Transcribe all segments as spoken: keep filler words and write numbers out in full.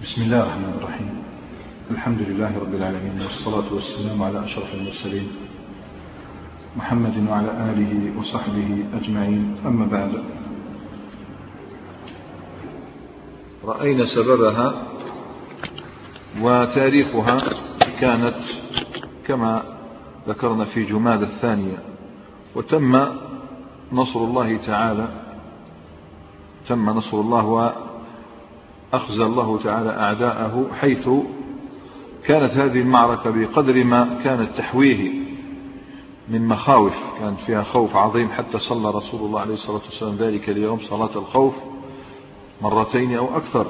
بسم الله الرحمن الرحيم. الحمد لله رب العالمين، والصلاة والسلام على أشرف المرسلين محمد وعلى آله وصحبه أجمعين، أما بعد. رأينا سببها وتاريخها كانت كما ذكرنا في جماد الثانية، وتم نصر الله تعالى تم نصر الله وأخزى الله تعالى أعداءه، حيث كانت هذه المعركة بقدر ما كانت تحويه من مخاوف، كانت فيها خوف عظيم، حتى صلى رسول الله عليه الصلاة والسلام ذلك اليوم صلاة الخوف مرتين أو أكثر.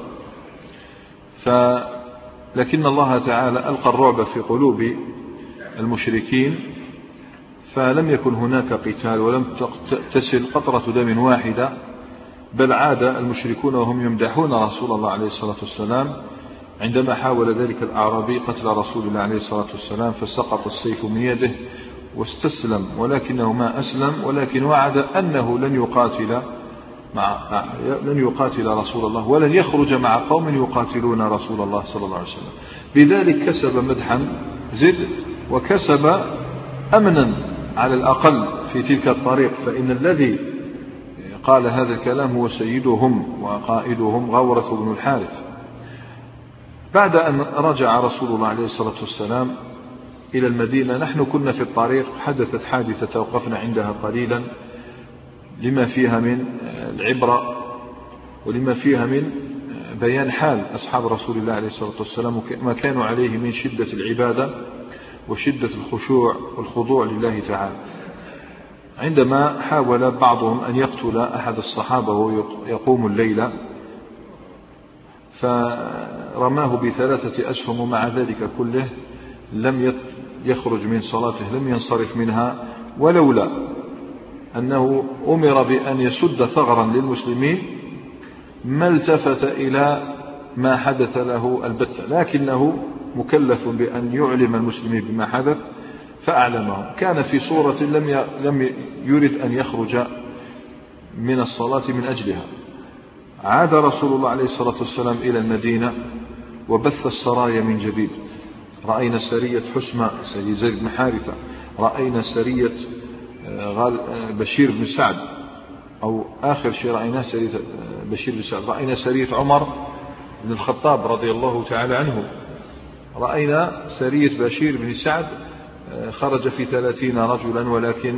لكن الله تعالى ألقى الرعب في قلوب المشركين، فلم يكن هناك قتال ولم تسل قطرة دم واحدة، بل عاد المشركون وهم يمدحون رسول الله عليه الصلاة والسلام عندما حاول ذلك الأعرابي قتل رسول الله عليه الصلاة والسلام، فسقط السيف من يده واستسلم، ولكنه ما أسلم، ولكن وعد أنه لن يقاتل مع لن يقاتل رسول الله ولن يخرج مع قوم يقاتلون رسول الله صلى الله عليه وسلم. بذلك كسب مدحا زد، وكسب أمنا على الأقل في تلك الطريق، فإن الذي قال هذا الكلام هو سيدهم وقائدهم غورة بن الحارث. بعد أن رجع رسول الله عليه الصلاة والسلام إلى المدينة، نحن كنا في الطريق، حدثت حادثة توقفنا عندها قليلا لما فيها من العبرة ولما فيها من بيان حال أصحاب رسول الله عليه الصلاة والسلام ما كانوا عليه من شدة العبادة وشدة الخشوع والخضوع لله تعالى. عندما حاول بعضهم أن يقتل أحد الصحابة ويقوم الليلة، فرماه بثلاثة أسهم، ومع ذلك كله لم يخرج من صلاته، لم ينصرف منها، ولولا أنه أمر بأن يسد ثغرا للمسلمين ما التفت إلى ما حدث له البتة، لكنه مكلف بأن يعلم المسلمين بما حدث فأعلمهم. كان في صورة لم لم يرد أن يخرج من الصلاة من أجلها. عاد رسول الله عليه الصلاة والسلام إلى المدينة وبث السرايا من جديد. رأينا سرية حسمة سيد زيد بن حارثة، رأينا سرية بشير بن سعد، أو آخر شيء رأينا سرية بشير بن سعد، رأينا سرية عمر بن الخطاب رضي الله تعالى عنه، رأينا سرية بشير بن سعد خرج في ثلاثين رجلا، ولكن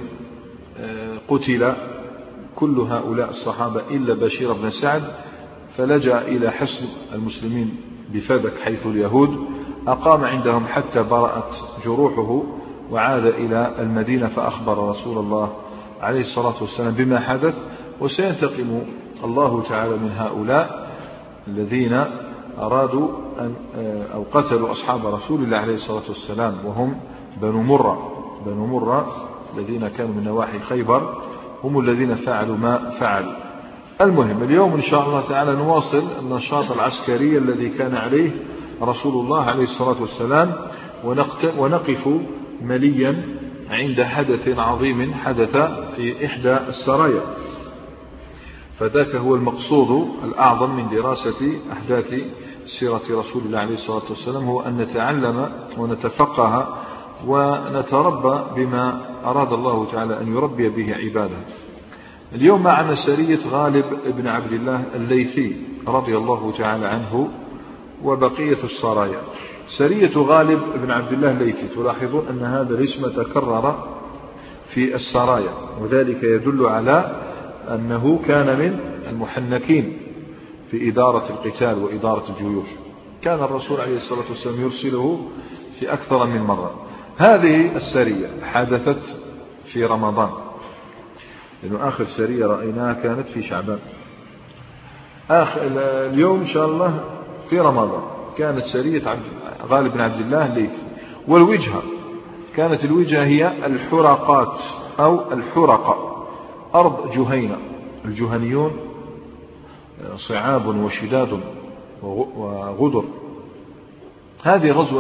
قتل كل هؤلاء الصحابة إلا بشير بن سعد، فلجأ إلى حصن المسلمين بفدك حيث اليهود، أقام عندهم حتى برأت جروحه، وعاد إلى المدينة فأخبر رسول الله عليه الصلاة والسلام بما حدث. وسينتقم الله تعالى من هؤلاء الذين أرادوا أن أو قتلوا أصحاب رسول الله عليه الصلاة والسلام، وهم بنو مرة بنو مرة الذين كانوا من نواحي خيبر، هم الذين فعلوا ما فعلوا. المهم اليوم إن شاء الله تعالى نواصل النشاط العسكري الذي كان عليه رسول الله عليه الصلاة والسلام، ونقف مليا عند حدث عظيم حدث في إحدى السرايا، فذاك هو المقصود الأعظم من دراسة أحداث سيرة رسول الله عليه الصلاة والسلام، هو أن نتعلم ونتفقه ونتربى بما أراد الله تعالى أن يربي به عباده. اليوم معنا سرية غالب بن عبد الله الليثي رضي الله تعالى عنه وبقية السرايا. سرية غالب بن عبد الله الليثي، تلاحظون أن هذا الاسم تكرر في السرايا، وذلك يدل على أنه كان من المحنكين في إدارة القتال وإدارة الجيوش، كان الرسول عليه الصلاة والسلام يرسله في أكثر من مرة. هذه السرية حدثت في رمضان، لأنه آخر سرية رأيناها كانت في شعبان. آخر اليوم إن شاء الله في رمضان كانت سرية غالب بن عبد الله الليثي. والوجهة كانت الوجهة هي الحرقات أو الحرقة، أرض جهينة. الجهنيون صعاب وشداد وغدر. هذه غزوة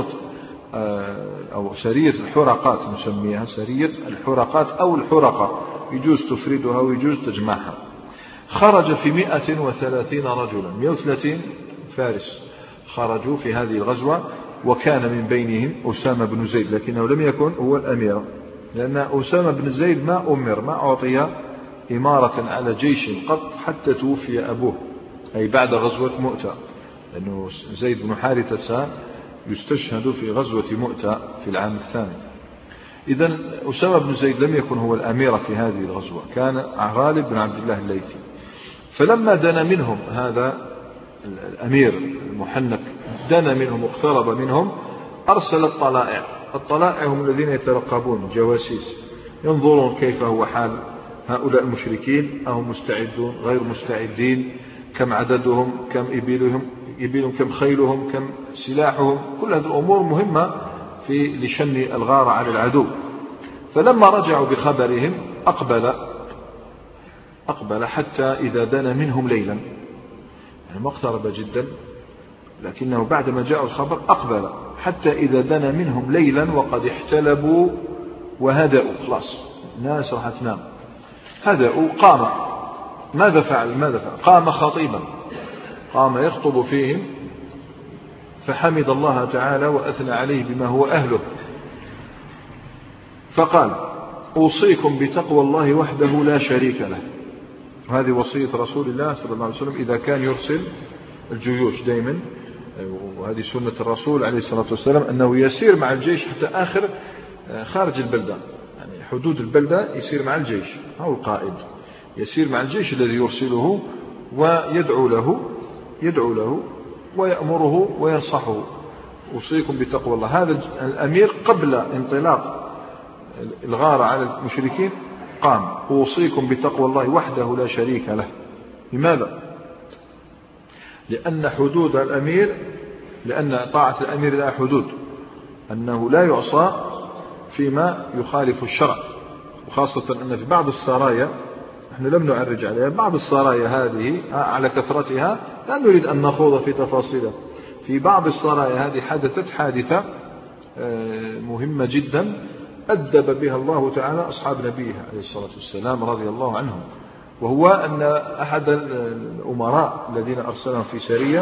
أو سرية الحرقات، نسميها سرية الحرقات أو الحرقة، يجوز تفردها ويجوز تجمعها. خرج في مئة وثلاثين رجلا، مئة وثلاثين فارس، خرجوا في هذه الغزوة، وكان من بينهم أسامة بن زيد، لكنه لم يكن هو الأمير، لأن أسامة بن زيد ما أمر ما أعطي إمارة على جيش قط حتى توفي أبوه، أي بعد غزوة مؤتة، لأنه زيد بن حارثة يستشهد في غزوة مؤتة في العام الثاني. إذن أسامة بن زيد لم يكن هو الأمير في هذه الغزوة، كان غالب بن عبد الله الليثي. فلما دنا منهم هذا الأمير المحنك، دنا منهم واقترب منهم، أرسل الطلائع. الطلائع هم الذين يترقبون، جواسيس، ينظرون كيف هو حال هؤلاء المشركين، أهم مستعدون غير مستعدين، كم عددهم، كم إبلهم, إبلهم كم خيلهم، كم سلاحهم. كل هذه الأمور مهمة في لشن الغارة على العدو. فلما رجعوا بخبرهم أقبل أقبل حتى إذا دنا منهم ليلا، يعني ما اقترب جدا، لكنه بعدما جاء الخبر أقبل حتى إذا دنا منهم ليلا وقد احتلبوا وهدأوا، خلاص الناس راح تنام، هدأوا. قام، ماذا فعل ماذا فعل قام خطيبا، قام يخطب فيهم، فحمد الله تعالى وأثنى عليه بما هو أهله، فقال: أوصيكم بتقوى الله وحده لا شريك له. وهذه وصية رسول الله صلى الله عليه وسلم إذا كان يرسل الجيوش دائما، وهذه سنة الرسول عليه الصلاة والسلام، أنه يسير مع الجيش حتى آخر خارج البلدة، يعني حدود البلدة يسير مع الجيش، أو القائد يسير مع الجيش الذي يرسله ويدعو له يدعو له ويأمره وينصحه. أوصيكم بتقوى الله. هذا الأمير قبل انطلاق الغارة على المشركين قام: أوصيكم بتقوى الله وحده لا شريك له. لماذا؟ لأن حدود الأمير، لأن طاعة الأمير لها حدود، أنه لا يعصى فيما يخالف الشرع، وخاصة أن في بعض السرايا، نحن لم نعرج عليها، بعض السرايا هذه على كثرتها لا نريد أن نخوض في تفاصيلها. في بعض السرايا هذه حدثت حادثة مهمة جدا أدب بها الله تعالى أصحاب نبيه عليه الصلاة والسلام رضي الله عنهم، وهو أن أحد الأمراء الذين أرسلهم في سرية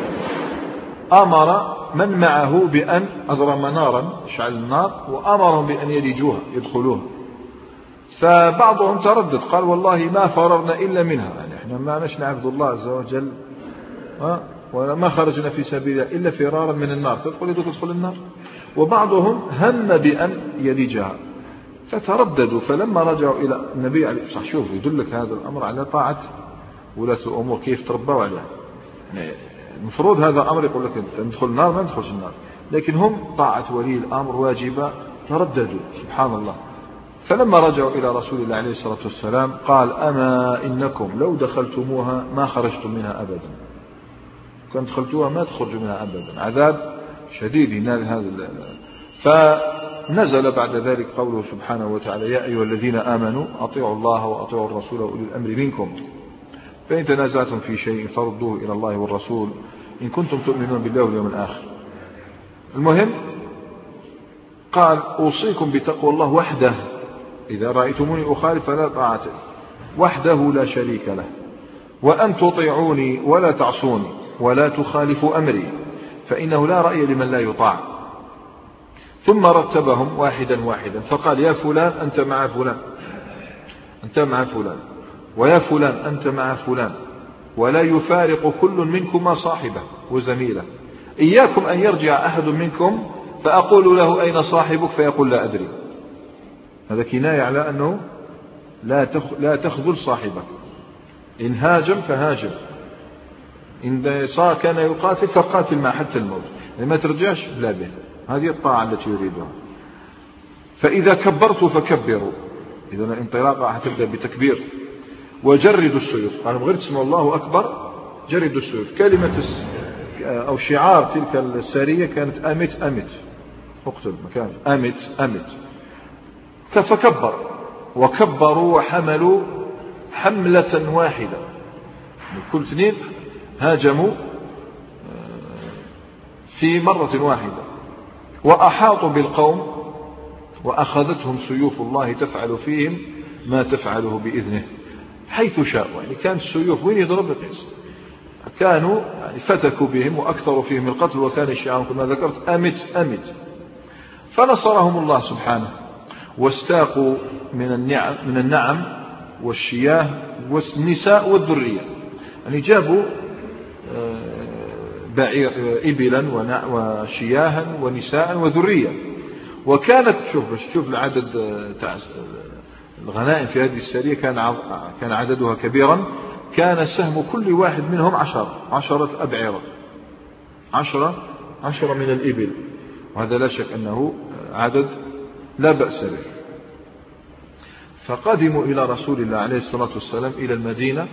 أمر من معه بأن أضرم نارا، شعل النار، وأمرهم بأن يلجوها يدخلوها. فبعضهم تردد، قال: والله ما فررنا إلا منها، يعني احنا ما نش نعبد الله عز وجل وما خرجنا في سبيل الله إلا فرارا من النار، تدخل يدخل تدخل النار. وبعضهم هم بأن يلجها، فترددوا. فلما رجعوا إلى النبي عليه الصلاة والسلام، شوف يدلك هذا الأمر على طاعة ولاة الأمور كيف تربوا عليها. يعني المفروض هذا أمر يقول لك ندخل النار ما ندخلش النار، لكن هم طاعة ولي الأمر واجبة، ترددوا. سبحان الله. فلما رجعوا إلى رسول الله عليه الصلاة والسلام قال: أما إنكم لو دخلتموها ما خرجتم منها أبدا، كنت دخلتوها ما تخرجوا منها أبدا، عذاب شديد ينال هذا. فنزل بعد ذلك قوله سبحانه وتعالى: يا أيها الذين آمنوا أطيعوا الله وأطيعوا الرسول وأولي الأمر منكم، فإن تنازعتم في شيء فردوه إلى الله والرسول إن كنتم تؤمنون بالله واليوم الآخر. المهم قال: أوصيكم بتقوى الله وحده، إذا رأيتموني أخالف فلا طاعة، وحده لا شريك له، وأن تطيعوني ولا تعصوني ولا تخالفوا أمري، فإنه لا رأي لمن لا يطاع. ثم رتبهم واحدا واحدا فقال: يا فلان أنت مع فلان، أنت مع فلان، ويا فلان أنت مع فلان، ولا يفارق كل منكما صاحبه وزميله، إياكم أن يرجع أحد منكم فأقول له أين صاحبك فيقول لا أدري. هذا كناية على أنه لا لا تخذل صاحبك، إن هاجم فهاجم، إن كان يقاتل فقاتل مع حتى الموت، يعني ما ترجعش لا به. هذه الطاعة التي يريدها. فإذا كبرتوا فكبروا، إذا الانطلاقة هتبدأ بتكبير. وجردوا السيوف، قالوا غير تسموا الله أكبر، جردوا السيوف. كلمة أو شعار تلك السارية كانت أمت أمت، اقتل مكان أمت أمت. فكبر وكبروا وحملوا حملة واحدة، كل اثنين هاجموا في مرة واحدة، وأحاطوا بالقوم وأخذتهم سيوف الله تفعل فيهم ما تفعله بإذنه حيث شاء. يعني كانت السيوف وين يضرب القيس، كانوا يعني فتكوا بهم وأكثروا فيهم القتل، وكان شعارهم كما ذكرت أمت أمت. فنصرهم الله سبحانه واستاقوا من النعم, من النعم والشياه والنساء والذرية. يعني جابوا بعير إبلا وشياها ونساء وذرية. وكانت شوف شوف العدد تاع الغنائم في هذه السرية كان كان عددها كبيرا. كان سهم كل واحد منهم عشرة عشرة أبعرة، عشرة عشرة من الإبل، وهذا لا شك أنه عدد لا بأس به. فقدموا إلى رسول الله عليه الصلاة والسلام إلى المدينة،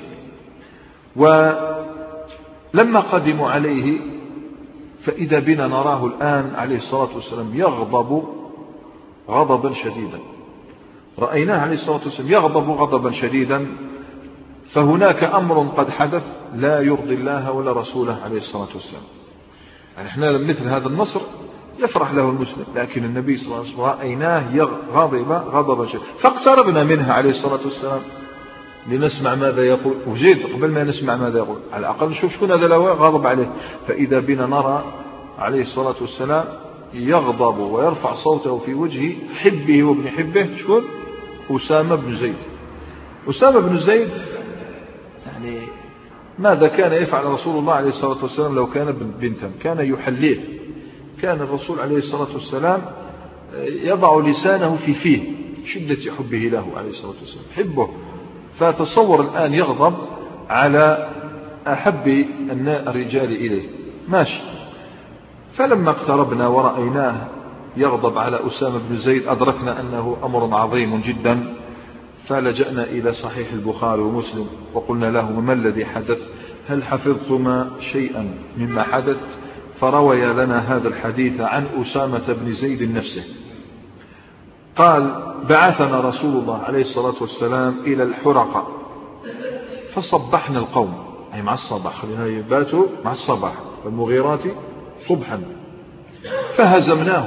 ولما قدموا عليه فإذا بنا نراه الآن عليه الصلاة والسلام يغضب غضبا شديدا. رأيناه عليه الصلاة والسلام يغضب غضبا شديدا. فهناك أمر قد حدث لا يرضي الله ولا رسوله عليه الصلاة والسلام. يعني احنا مثل هذا النصر يفرح له المسلم، لكن النبي صلى الله عليه وسلم رأيناه غضب غضبا شديدا. فاقتربنا منها عليه الصلاة والسلام لنسمع ماذا يقول، وجد قبل ما نسمع ماذا يقول على الأقل نشوف شكون هذا لو غضب عليه. فإذا بنا نرى عليه الصلاة والسلام يغضب ويرفع صوته في وجه حبه وابن حبه. شكون؟ أسامة بن زيد. أسامة بن زيد يعني ماذا كان يفعل رسول الله عليه الصلاة والسلام لو كان بنتا؟ كان يحليه. كان الرسول عليه الصلاة والسلام يضع لسانه في فيه شدة حبه له عليه الصلاة والسلام، حبه. فتصور الآن يغضب على أحب الرجال إليه. ماشي. فلما اقتربنا ورأيناه يغضب على أسامة بن زيد أدركنا أنه أمر عظيم جدا. فلجأنا إلى صحيح البخاري ومسلم وقلنا له ما الذي حدث؟ هل حفظتما شيئا مما حدث؟ فروي لنا هذا الحديث عن أسامة بن زيد نفسه. قال بعثنا رسول الله عليه الصلاة والسلام إلى الحرقة فصبحنا القوم، أي مع الصباح، خلينا يباتوا مع الصباح، والمغيرات صبحا. فهزمناه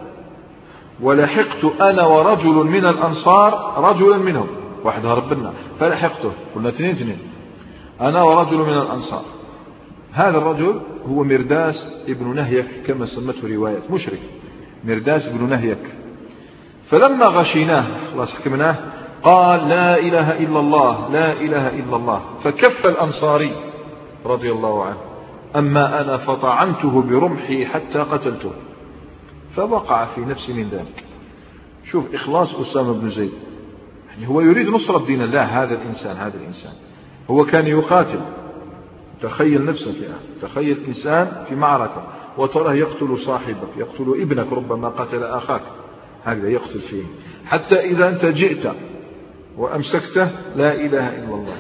ولحقت أنا ورجل من الأنصار رجلا منهم، واحد هرب لنا فلحقته، قلنا اثنين اثنين، أنا ورجل من الأنصار. هذا الرجل هو مرداس ابن نهيك كما سمته رواية، مشرك مرداس ابن نهيك. فلما غشيناه خلاص حكمناه قال لا إله إلا الله لا إله إلا الله. فكف الأنصاري رضي الله عنه، أما أنا فطعنته برمحي حتى قتلته. فوقع في نفسي من ذلك. شوف إخلاص أسامة بن زيد، يعني هو يريد نصرة دين الله. هذا الإنسان هذا الإنسان هو كان يقاتل. تخيل نفسك يا أخي، تخيل إنسان في معركة وتراه يقتل صاحبك، يقتل ابنك، ربما قتل أخاك، هذا يقتل فيه. حتى إذا أنت جئت وأمسكته لا إله إلا الله،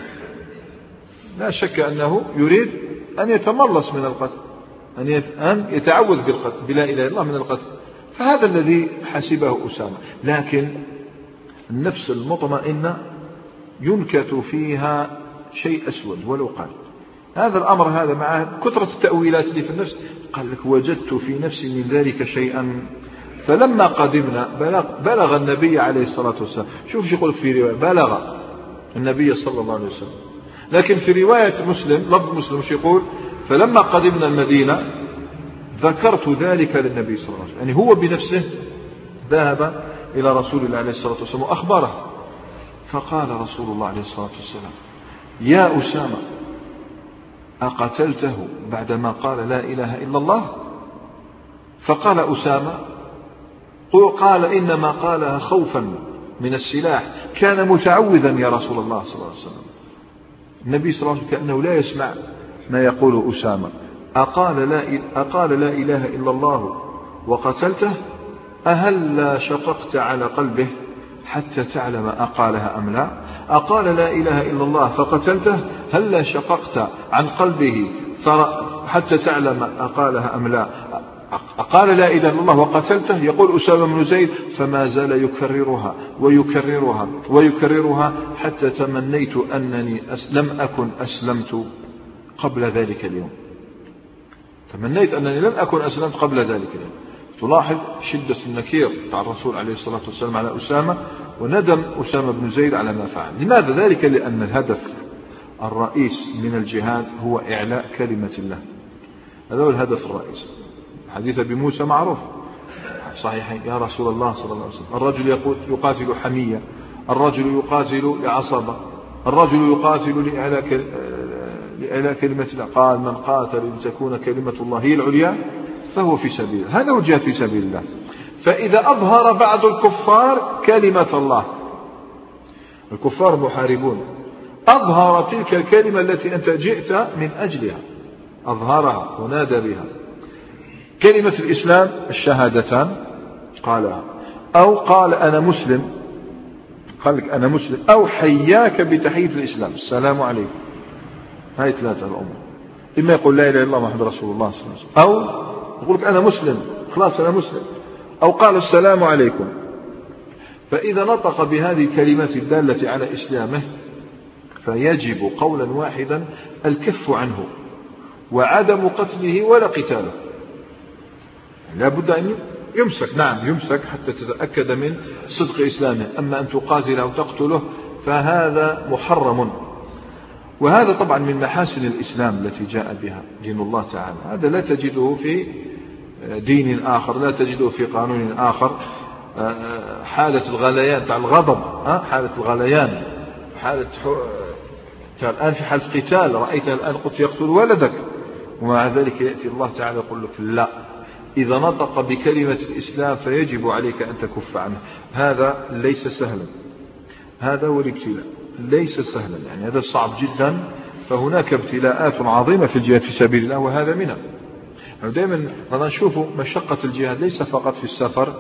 لا شك أنه يريد أن يتملص من القتل، أن يتعوذ بالقتل بلا إله إلا الله من القتل. فهذا الذي حسبه أسامة. لكن النفس المطمئنة ينكت فيها شيء أسود ولو قال. هذا الأمر هذا مع كثرة التأويلات اللي في النفس، قال لك وجدت في نفسي من ذلك شيئا. فلما قدمنا بلغ, بلغ النبي عليه الصلاة والسلام. شوف شو يقول في رواية بلغ النبي صلى الله عليه وسلم، لكن في رواية مسلم لفظ مسلم شو يقول فلما قدمنا المدينة ذكرت ذلك للنبي صلى الله عليه وسلم. يعني هو بنفسه ذهب إلى رسول الله عليه الصلاة والسلام وأخبره. فقال رسول الله عليه الصلاة والسلام يا أسامة أقتلته بعدما قال لا إله إلا الله؟ فقال أسامة قال إنما قالها خوفا من السلاح، كان متعوذا يا رسول الله صلى الله عليه وسلم. النبي صلى الله عليه وسلم كأنه لا يسمع ما يقول أسامة. أقال لا, أقال لا إله إلا الله وقتلته؟ أهلا شققت على قلبه حتى تعلم أقالها أم لا؟ أقال لا إله إلا الله فقتلته؟ هلا شققت عن قلبه حتى تعلم أقالها أم لا؟ قال لا إله إلا الله وقتلته. يقول أسامة بن زيد فما زال يكررها ويكررها ويكررها حتى تمنيت أنني لم أكن أسلمت قبل ذلك اليوم. تمنيت أنني لم أكن أسلمت قبل ذلك اليوم. تلاحظ شدة النكير بتاع الرسول عليه الصلاة والسلام على أسامة، وندم أسامة بن زيد على ما فعل. لماذا ذلك؟ لأن الهدف الرئيس من الجهاد هو إعلاء كلمة الله، هذا هو الهدف الرئيسي. حديث أبي موسى معروف صحيح، يا رسول الله صلى الله عليه وسلم الرجل يقاتل حمية، الرجل يقاتل لعصبة، الرجل يقاتل لإعلاء لإعلاء كلمة الله. قال من قاتل لتكون كلمة الله هي العليا فهو في سبيل الله، هذا هو الجهاد في سبيل الله. فإذا أظهر بعض الكفار كلمة الله، الكفار محاربون، أظهر تلك الكلمة التي أنت جئت من أجلها، أظهرها ونادى بها، كلمة الإسلام الشهادتان قالها، أو قال أنا مسلم، قال لك أنا مسلم، أو حياك بتحية الإسلام السلام عليكم، هاي ثلاثة الأمور. إما يقول لا إله إلا الله محمد رسول الله صلى الله عليه وسلم، أو يقول لك أنا مسلم خلاص أنا مسلم، أو قال السلام عليكم. فإذا نطق بهذه الكلمات الدالة على إسلامه فيجب قولا واحدا الكف عنه وعدم قتله ولا قتاله، لا بد أن يمسك، نعم يمسك حتى تتأكد من صدق إسلامه، أما أن تقاتله أو تقتله فهذا محرم. وهذا طبعا من محاسن الإسلام التي جاء بها دين الله تعالى، هذا لا تجده في دين آخر، لا تجده في قانون آخر. حالة الغليان تاع الغضب، حالة الغليان، حالة الآن في حالة قتال، رأيت الآن قلت يقتل ولدك، ومع ذلك يأتي الله تعالى يقول لك لا، إذا نطق بكلمة الإسلام فيجب عليك أن تكف عنه. هذا ليس سهلا، هذا هو الابتلاء، ليس سهلا، يعني هذا صعب جدا. فهناك ابتلاءات عظيمة في الجهاد في سبيل الله، وهذا منها. دائما نشوف مشقة الجهاد ليس فقط في السفر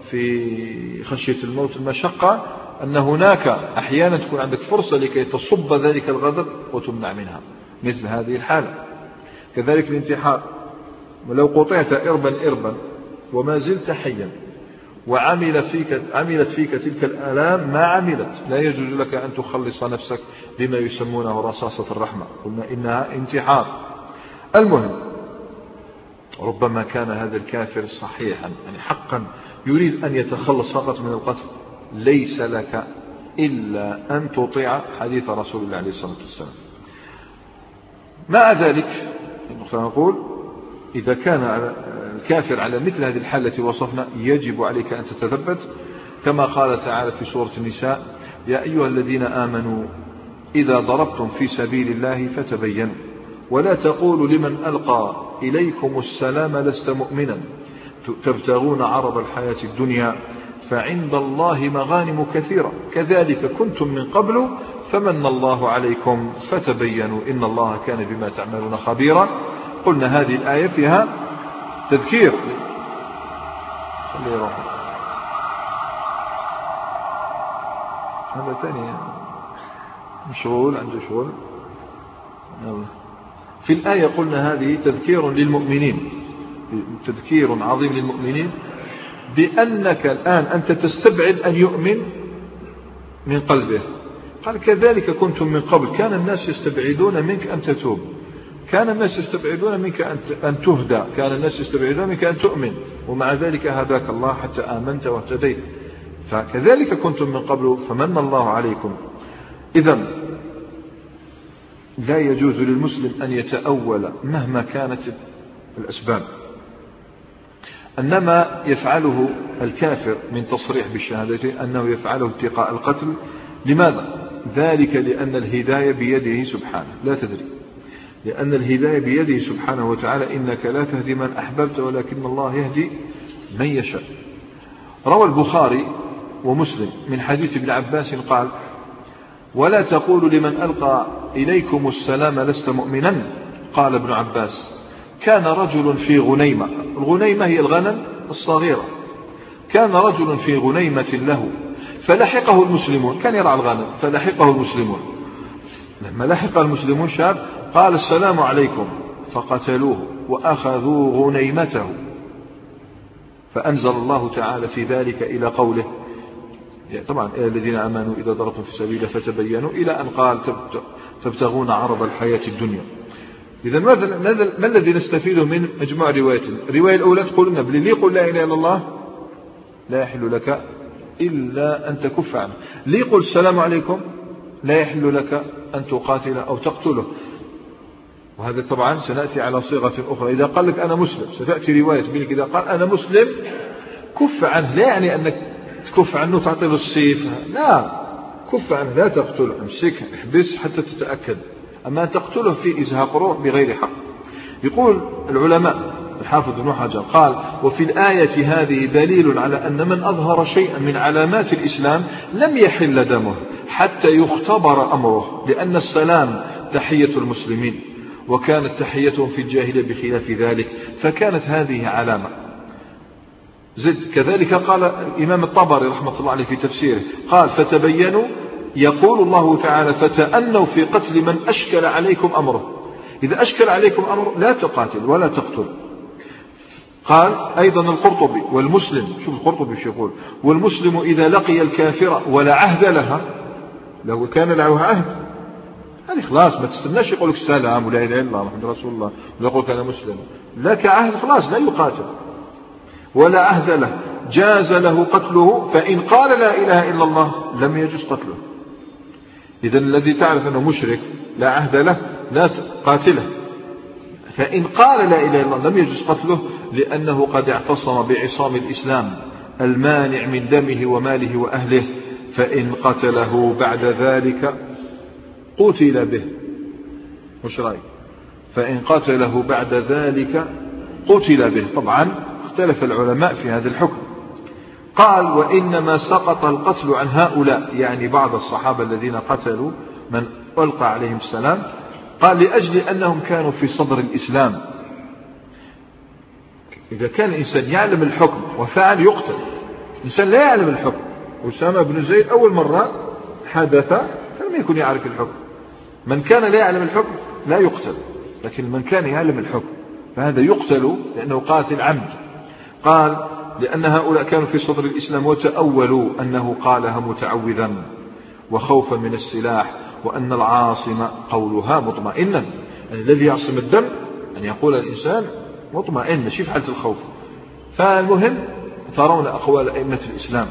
في خشية الموت، المشقة أن هناك أحيانا تكون عندك فرصة لكي تصب ذلك الغضب وتمنع منها، مثل هذه الحالة. كذلك الانتحار، ولو قطعت إربا إربا وما زلت حيا وعمل فيك عملت فيك تلك الآلام ما عملت، لا يجوز لك أن تخلص نفسك بما يسمونه رصاصة الرحمة، قلنا إنها انتحار. المهم ربما كان هذا الكافر صحيحا يعني حقا يريد أن يتخلص فقط من القتل، ليس لك إلا أن تطيع حديث رسول الله عليه الصلاة والسلام. مع ذلك نقول إذا كان الكافر على مثل هذه الحالة التي وصفنا يجب عليك أن تتثبت، كما قال تعالى في سورة النساء يا أيها الذين آمنوا إذا ضربتم في سبيل الله فتبينوا ولا تقولوا لمن ألقى إليكم السلام لست مؤمنا تبتغون عرض الحياة الدنيا فعند الله مغانم كثيرة كذلك كنتم من قبل فمن الله عليكم فتبينوا إن الله كان بما تعملون خبيرا. قلنا هذه الآية فيها تذكير. خليه يروح هذا ثاني مشغول عنده شغل. في الآية قلنا هذه تذكير للمؤمنين، تذكير عظيم للمؤمنين بأنك الآن أنت تستبعد أن يؤمن من قلبه. قال كذلك كنتم من قبل، كان الناس يستبعدون منك أن تتوب، كان الناس يستبعدون منك أن تهدى، كان الناس يستبعدون منك أن تؤمن، ومع ذلك هداك الله حتى آمنت واهتديت. فكذلك كنتم من قبل فمن الله عليكم. إذن لا يجوز للمسلم أن يتأول مهما كانت الأسباب، أنما يفعله الكافر من تصريح بالشهادتين أنه يفعله اتقاء القتل. لماذا؟ ذلك لأن الهداية بيده سبحانه، لا تدري، لأن الهداية بيده سبحانه وتعالى إنك لا تهدي من أحببت ولكن الله يهدي من يشاء. روى البخاري ومسلم من حديث ابن عباس قال ولا تقولوا لمن ألقى إليكم السلام لست مؤمنا. قال ابن عباس كان رجل في غنيمة، الغنيمة هي الغنم الصغيرة، كان رجل في غنيمة له فلحقه المسلمون، كان يرعى الغنم فلحقه المسلمون، لما لحق المسلمون شاب قال السلام عليكم فقتلوه وأخذوا غنيمته. فأنزل الله تعالى في ذلك إلى قوله طبعا الذين آمنوا إذا ضربتم في سبيله فتبينوا إلى أن قال تبتغون عرض الحياة الدنيا. إذا ما الذي نستفيده من مجموع روايات؟ الرواية الأولى تقول لنا اللي يقول لا إله إلا الله لا يحل لك إلا أن تكف عنه، اللي يقول السلام عليكم لا يحل لك أن تقاتل أو تقتله. وهذا طبعا سنأتي على صيغة أخرى. إذا قال لك أنا مسلم ستأتي رواية منك إذا قال أنا مسلم كف عنه، لا يعني أنك تكف عنه تعطي له السيف، لا، كف عنه لا تقتله، امسكه احبس حتى تتأكد. أما تقتله في إزهاق روح بغير حق. يقول العلماء الحافظ ابن حجر قال وفي الآية هذه دليل على أن من أظهر شيئا من علامات الإسلام لم يحل دمه حتى يختبر أمره، لأن السلام تحية المسلمين وكانت تحيتهم في الجاهلية بخلاف ذلك، فكانت هذه علامة. زد كذلك قال الإمام الطبري رحمة الله عليه في تفسيره قال فتبينوا، يقول الله تعالى فتأنوا في قتل من أشكل عليكم أمره. إذا أشكل عليكم أمره لا تقاتل ولا تقتل. قال أيضا القرطبي والمسلم، شوف القرطبي شو يقول، والمسلم إذا لقي الكافر ولا عهد لها، لو كان له عهد هذه خلاص ما تستناش يقول لك السلام ولا إله إلا الله محمد رسول الله ولا يقول أنا مسلم، لك عهد خلاص لا يقاتل. ولا عهد له جاز له قتله، فإن قال لا إله إلا الله لم يجوز قتله. إذن الذي تعرف أنه مشرك لا عهد له لا قاتله، فإن قال لا إله إلا الله لم يجوز قتله، لأنه قد اعتصم بعصام الإسلام المانع من دمه وماله وأهله، فإن قتله بعد ذلك قتل به. مش رأي؟ فإن قتله بعد ذلك قتل به. طبعا اختلف العلماء في هذا الحكم. قال وإنما سقط القتل عن هؤلاء، يعني بعض الصحابة الذين قتلوا من ألقى عليهم السلام، قال لأجل أنهم كانوا في صدر الإسلام. إذا كان الإنسان يعلم الحكم وفعل يقتل، الإنسان لا يعلم الحكم. أسامة بن زيد أول مرة حدث فلم يكن يعرف الحكم. من كان لا يعلم الحكم لا يقتل، لكن من كان يعلم الحكم فهذا يقتل لأنه قاتل عمد. قال لأن هؤلاء كانوا في صدر الإسلام وتأولوا أنه قالها متعوذا وخوفا من السلاح، وأن العاصم قولها مطمئنا. يعني الذي يعصم الدم أن يقول الإنسان مطمئن ماشي في حالة الخوف. فالمهم ترون أقوال أئمة الإسلام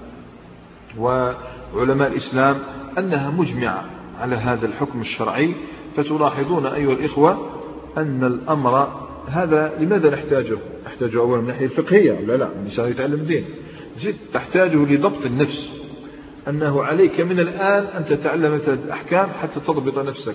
وعلماء الإسلام أنها مجمعة على هذا الحكم الشرعي. فتلاحظون أيها الإخوة أن الأمر هذا لماذا نحتاجه؟ نحتاجه أولا من الناحية الفقهية ولا لا؟ الإنسان يتعلم الدين، زيد تحتاجه لضبط النفس، أنه عليك من الآن أن تتعلم الأحكام حتى تضبط نفسك.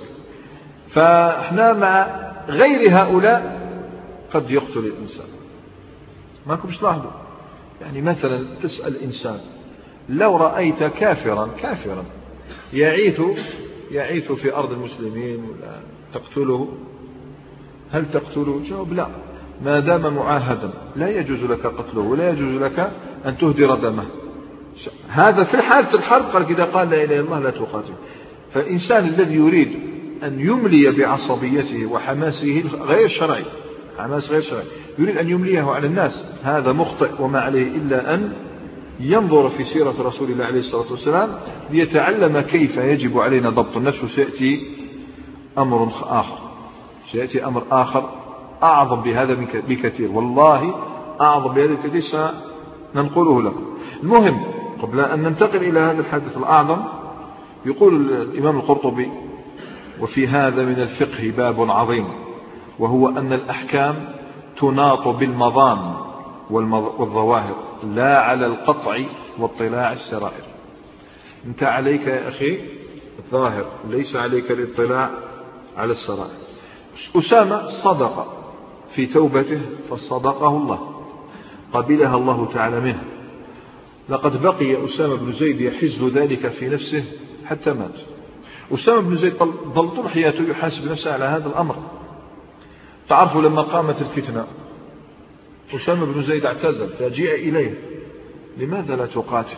فإحنا مع غير هؤلاء قد يقتل الإنسان. ما كنتش تلاحظوا يعني مثلا تسأل إنسان لو رأيت كافرا كافرا يعيث يعيث في أرض المسلمين ولا تقتله، هل تقتله؟ جواب لا، ما دام معاهدا لا يجوز لك قتله ولا يجوز لك أن تهدر دمه. هذا في حالة الحرب قال إذا قال لا إله إلا الله لا تقاتل. فالإنسان الذي يريد أن يملي بعصبيته وحماسه غير شرعي، حماس غير شرعي، يريد أن يمليه على الناس، هذا مخطئ، وما عليه إلا أن ينظر في سيرة رسول الله عليه الصلاة والسلام ليتعلم كيف يجب علينا ضبط النفس. وسيأتي أمر آخر سيأتي أمر آخر أعظم بهذا بكثير، والله أعظم بهذا بكثير سننقله لكم. المهم قبل أن ننتقل إلى هذا الحدث الأعظم يقول الإمام القرطبي وفي هذا من الفقه باب عظيم، وهو أن الأحكام تناط بالمظان والظواهر لا على القطع واطلاع السرائر. انت عليك يا أخي الظاهر، ليس عليك الاطلاع على السرائر. أسامة صدق في توبته فصدقه الله، قبلها الله تعالى منه. لقد بقي أسامة بن زيد يحز ذلك في نفسه حتى مات. أسامة بن زيد ظل طول حياته يحاسب نفسه على هذا الأمر. تعرفوا لما قامت الفتنة أسامة بن زيد اعتزل، فجيء إليه لماذا لا تقاتل؟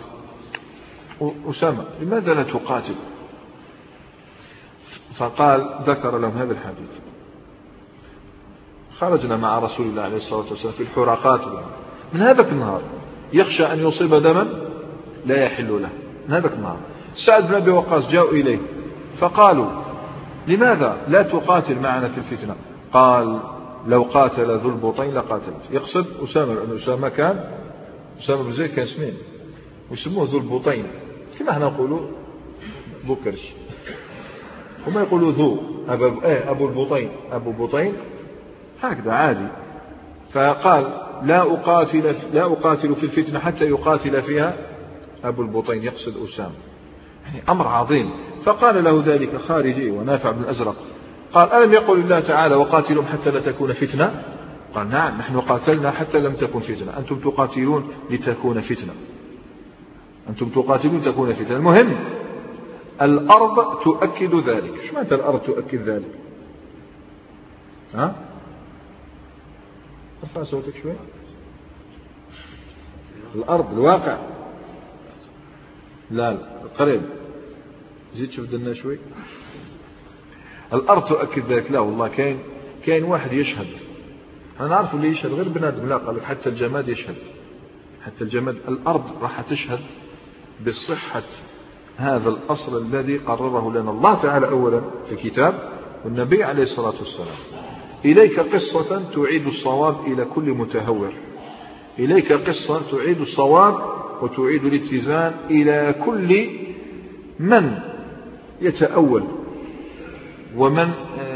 أسامة لماذا لا تقاتل؟ فقال ذكر لهم هذا الحديث: خرجنا مع رسول الله عليه الصلاة والسلام في الحراقات من هذاك النهار، يخشى أن يصيب دما لا يحل له. من هذاك النهار سعد بن أبي وقاص جاءوا إليه فقالوا: لماذا لا تقاتل معنا في الفتنة؟ قال: لو قاتل ذو البطين لقاتلت. يقصد أسامة، لأن أسامة كان أسامة بن زيد كان اسمين ويسموه ذو البطين، كما احنا نقولوا بوكرش هما يقولوا ذو أبو, إيه أبو البطين أبو بطين هكذا عادي. فقال لا أقاتل, لا أقاتل في الفتنة حتى يقاتل فيها أبو البطين، يقصد أسامة. يعني أمر عظيم. فقال له ذلك خارجي ونافع بن الأزرق قال ألم يقل الله تعالى وقاتلهم حتى لا تكون فتنة؟ قال نعم نحن قاتلنا حتى لم تكن فتنة، أنتم تقاتلون لتكون فتنة، أنتم تقاتلون لتكون فتنة. المهم الأرض تؤكد ذلك. شو معنى الأرض تؤكد ذلك؟ ها؟ ارفع صوتك شوي. الأرض الواقع لا لا قريب زيد شوف دنا شوي. الأرض تؤكد ذلك. لا والله كاين كاين واحد يشهد. أنا نعرف اللي يشهد غير بنادم، لا قال حتى الجماد يشهد، حتى الجماد. الأرض راح تشهد بصحة هذا الأصل الذي قرره لنا الله تعالى أولا في الكتاب والنبي عليه الصلاة والسلام. إليك قصة تعيد الصواب إلى كل متهور، إليك قصة تعيد الصواب وتعيد الاتزان إلى كل من يتأول ومن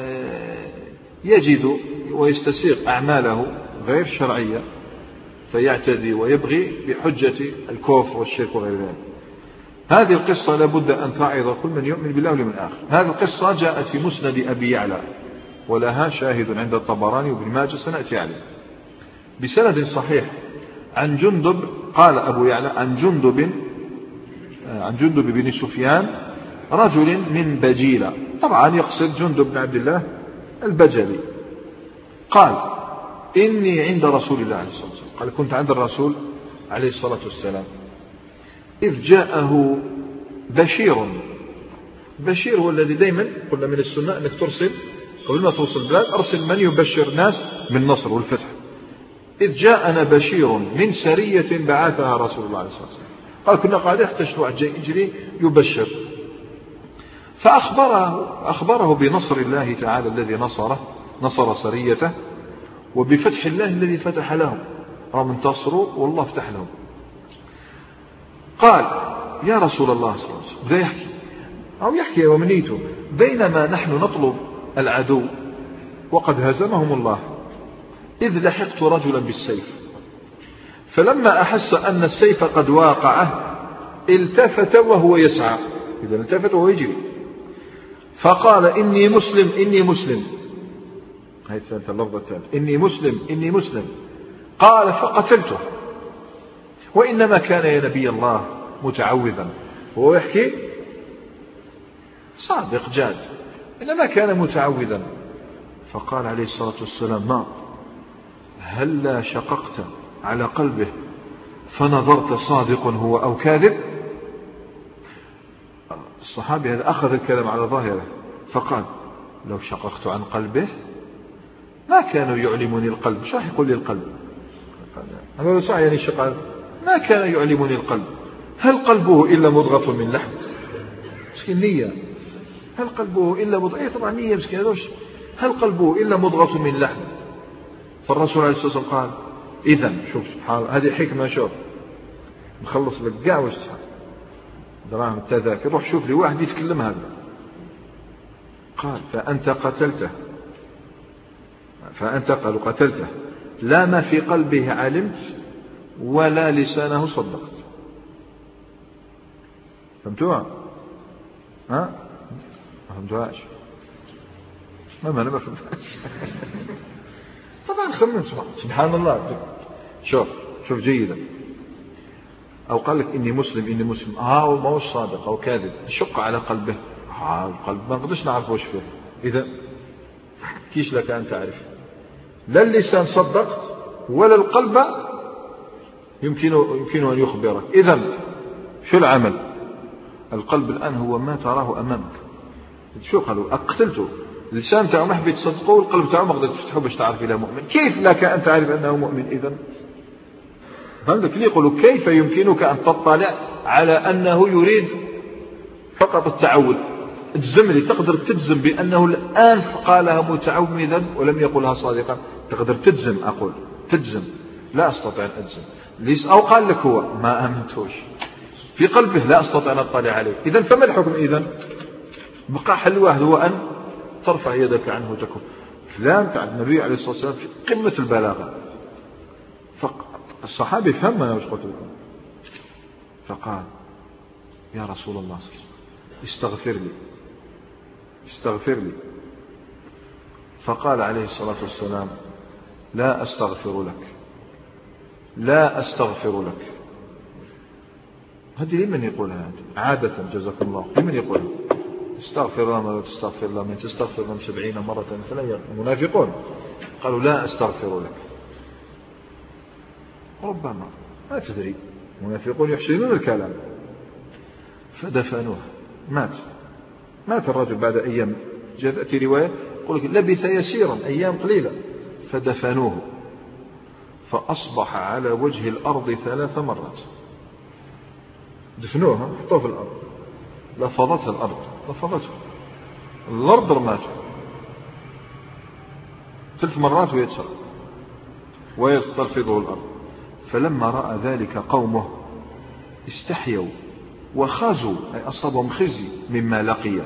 يجد ويستسيق أعماله غير شرعية فيعتدي ويبغي بحجة الكفر والشرك وغير ذلك. هذه القصة لابد أن تعظ كل من يؤمن بالله واليوم الآخر. هذه القصة جاءت في مسند أبي يعلى ولها شاهد عند الطبراني وابن ماجه سنأتي عليه بسند صحيح عن جندب. قال أبو يعلى عن جندب عن جندب بن سفيان رجل من بجيلة، طبعا يقصد جندب بن عبد الله البجلي. قال إني عند رسول الله عليه الصلاة والسلام، قال كنت عند الرسول عليه الصلاة والسلام إذ جاءه بشير. بشير هو الذي دائما قلنا من السنة أنك ترسل قبل ما توصل البلاد أرسل من يبشر الناس بالنصر والفتح. إذ جاءنا بشير من سرية بعثها رسول الله عليه الصلاة والسلام. قال كنا قاعدين احتشت واحد جاي يجري يبشر، فأخبره أخبره بنصر الله تعالى الذي نصره نصر سريته وبفتح الله الذي فتح لهم، هم انتصروا والله فتح لهم. قال يا رسول الله صلى الله عليه وسلم، ذا يحكي أو يحكي ومنيته بينما نحن نطلب العدو وقد هزمهم الله إذ لحقت رجلا بالسيف، فلما أحس أن السيف قد واقعه التفت وهو يسعى، إذا التفت وهو يجري، فقال إني مسلم إني مسلم. هاي الثالثة اللفظة الثالثة إني مسلم إني مسلم. قال فقتلته، وإنما كان يا نبي الله متعوذا، وهو يحكي صادق جاد، إنما كان متعوذا. فقال عليه الصلاة والسلام ما هل شققت على قلبه فنظرت صادق هو أو كاذب؟ الصحابي هذا أخذ الكلام على ظاهره فقال لو شققت عن قلبه ما كانوا يعلمني القلب. شو يقول لي القلب؟ هذا صح يعني شقال ما كان يعلمني القلب. هل قلبه إلا مضغة من لحم؟ مسكين نية. هل قلبه إلا مضغة؟ إيه طبعا نية مسكين. هل قلبه إلا مضغة من لحم؟ فالرسول عليه الصلاة والسلام قال إذن شوف سبحان الله هذه حكمة، شوف نخلص لك قاع وش دراهم التذاكر روح شوف لي واحد يتكلم هذا. قال فأنت قتلته فأنت قالوا قتلته لا ما في قلبه علمت ولا لسانه صدقت. فهمتوها؟ ها؟ ما فهمتوهاش؟ ما ما أنا ما فهمتهاش. طبعا خمن سبحان الله. شوف شوف جيدا. أو قال لك إني مسلم إني مسلم ها ما هو صادق أو كاذب، شق على قلبه. ها القلب ما نقدرش نعرف وش فيه. إذا كيش لك أن تعرف؟ لا اللسان صدقت ولا القلب يمكنه يمكنه أن يخبرك. إذا شو العمل؟ القلب الآن هو ما تراه أمامك. شو قالوا أقتلته، اللسان تاعه ما حبيت تصدقه والقلب تاعه ما قدرت تفتحه باش تعرف إلى مؤمن. كيف لك أن تعرف أنه مؤمن؟ إذا فهمتك اللي يقولوا كيف يمكنك أن تطلع على أنه يريد فقط التعود؟ تجزم لي تقدر تجزم بأنه الآن قالها متعوذا ولم يقولها صادقا؟ تقدر تجزم؟ أقول تجزم لا أستطيع أن أجزم. ليس أو قال لك هو ما أمنتوش في قلبه لا أستطيع أن أطلع عليه. إذن فما الحكم؟ إذن بقى حل واحد هو أن ترفع يدك عنه وتكف. كلام تاع النبي عليه الصلاة والسلام في قمة البلاغة. فالصحابي فهم أنا وش قلت لكم، فقال يا رسول الله استغفر لي استغفر لي. فقال عليه الصلاة والسلام لا أستغفر لك لا أستغفر لك. هذه لمن يقولها عادة؟ جزاكم الله. لمن يقولها؟ استغفر الله ما تستغفر الله من تستغفر من سبعين مرة فلا يغفر. المنافقون قالوا لا أستغفر لك. ربما ما تدري، المنافقون يحسنون الكلام. فدفنوه، مات مات الرجل بعد أيام. جاءت رواية يقول لك لبث يسيرا أيام قليلة فدفنوه، فأصبح على وجه الأرض ثلاث مرات. دفنوها حطوه في الأرض، لفظتها الأرض لفظته الأرض رماته ثلاث مرات ويتسر ويتلفظه الأرض. فلما رأى ذلك قومه استحيوا وخزوا، أي أصابهم خزي مما لقي.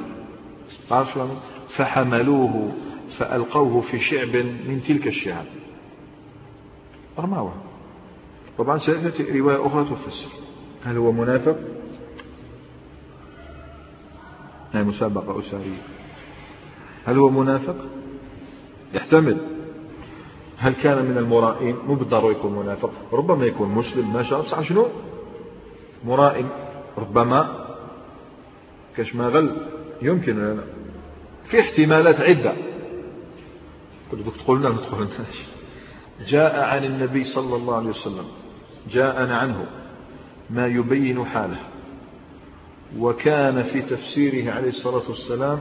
فحملوه فألقوه في شعب من تلك الشعب، رماوه. طبعا سيأتي رواية أخرى تفسر هل هو منافق؟ هي مسابقة أسرية. هل هو منافق؟ يحتمل. هل كان من المرائين؟ مو بالضرورة يكون منافق، ربما يكون مسلم ما شاء الله. شنو مرائين؟ ربما كشماغل، يمكن لنا في احتمالات عدة. كنت تقول لنا ما تقولناش. جاء عن النبي صلى الله عليه وسلم جاءنا عنه ما يبين حاله، وكان في تفسيره عليه الصلاة والسلام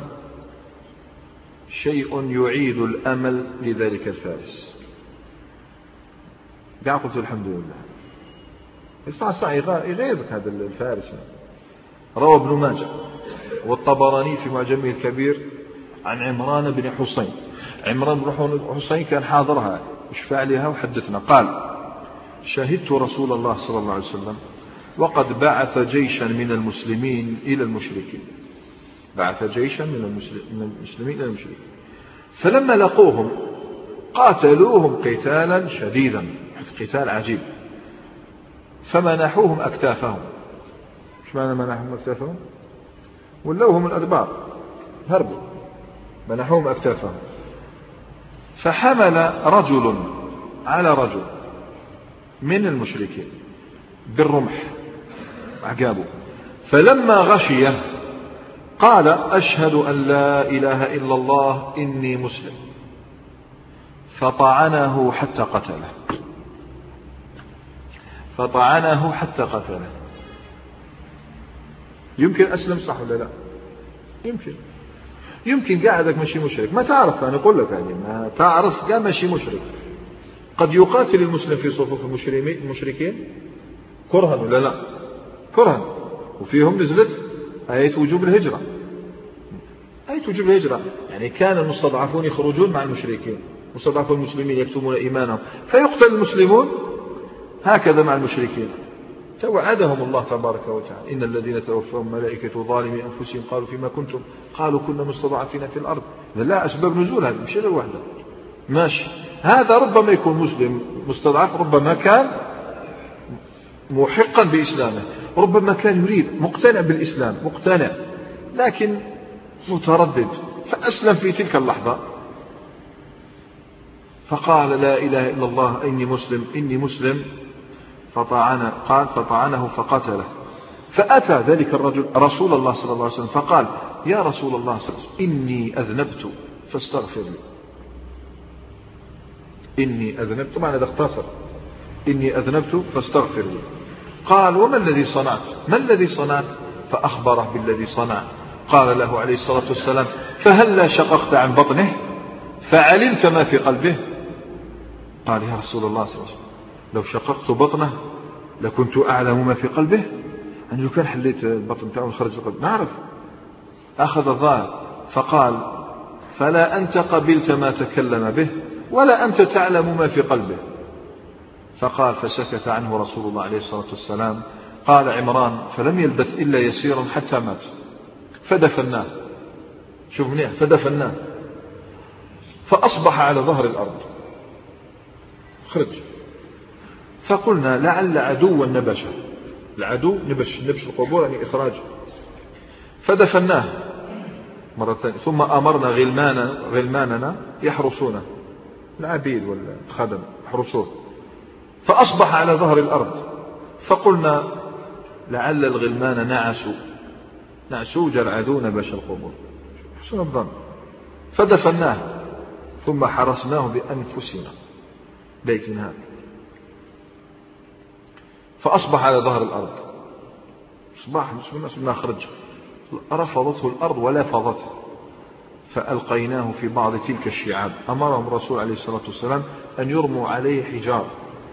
شيء يعيد الأمل لذلك الفارس. قاعد قلت الحمد لله يصنع السعي يغيظك هذا الفارس. روى ابن ماجه والطبراني في معجمه الكبير عن عمران بن حسين. عمران بن حسين كان حاضرها وشفع لها وحدثنا. قال شهدت رسول الله صلى الله عليه وسلم وقد بعث جيشا من المسلمين إلى المشركين. بعث جيشا من المسلمين إلى المشركين فلما لقوهم قاتلوهم قتالا شديدا، قتال عجيب. فمنحوهم أكتافهم. ايش معنى منحوهم أكتافهم؟ ولوهم الأدبار، هربوا، منحوهم أكتافهم. فحمل رجل على رجل من المشركين بالرمح عقابه. فلما غشيه قال أشهد أن لا إله إلا الله إني مسلم، فطعنه حتى قتله. فطعنه حتى قتله. يمكن أسلم صح ولا لا؟ يمكن يمكن قاعدك ماشي مشرك ما تعرف. أنا أقول لك يعني ما تعرف قال ماشي مشرك. قد يقاتل المسلم في صفوف المشركين كرها ولا لا؟ كرها. وفيهم نزلت آية وجوب الهجرة. آية وجوب الهجرة يعني كان المستضعفون يخرجون مع المشركين، مستضعفون المسلمين يكتمون إيمانهم فيقتل المسلمون هكذا مع المشركين. توعدهم الله تبارك وتعالى إن الذين توفاهم ملائكة ظالمي أنفسهم قالوا فيما كنتم قالوا كنا مستضعفين في الأرض. لا أسباب نزول هذا مش غير واحدة ماشي. هذا ربما يكون مسلم مستضعف، ربما كان محقا بإسلامه، ربما كان يريد مقتنع بالإسلام مقتنع لكن متردد فأسلم في تلك اللحظة فقال لا إله إلا الله إني مسلم إني مسلم. فطعنه قال فطعنه فقتله. فأتى ذلك الرجل رسول الله صلى الله عليه وسلم فقال يا رسول الله صلى الله عليه وسلم إني أذنبت فاستغفر لي. إني أذنبت طبعا هذا اختصر إني أذنبت فاستغفر لي. قال وما الذي صنعت؟ ما الذي صنعت؟ فأخبره بالذي صنع. قال له عليه الصلاة والسلام فهلا شققت عن بطنه فعلمت ما في قلبه؟ قال يا رسول الله صلى الله عليه وسلم لو شققت بطنه لكنت أعلم ما في قلبه. أنا لو كان حليت البطن تاعه وخرج القلب ما أعرف. أخذ الظاهر فقال فلا أنت قبلت ما تكلم به ولا أنت تعلم ما في قلبه. فقال فسكت عنه رسول الله عليه الصلاة والسلام. قال عمران فلم يلبث إلا يسيرا حتى مات فدفناه شوف منيح. فدفناه فأصبح على ظهر الأرض، خرج. فقلنا لعل عدوا نبشه، العدو نبش، نبش القبور يعني إخراج. فدفناه مرة ثانية، ثم أمرنا غلمانا غلماننا يحرسونه، العبيد والخدم يحرسوه. فأصبح على ظهر الأرض. فقلنا لعل الغلمان نعسوا، نعسوا جاء العدو نبش القبور، حسن الظن. فدفناه ثم حرسناه بأنفسنا بيت هذا. فأصبح على ظهر الأرض، صباح بسم الله سبحانه خرج، رفضته الأرض ولا فضته. فألقيناه في بعض تلك الشعاب. أمرهم الرسول عليه الصلاة والسلام أن يرموا عليه حجار،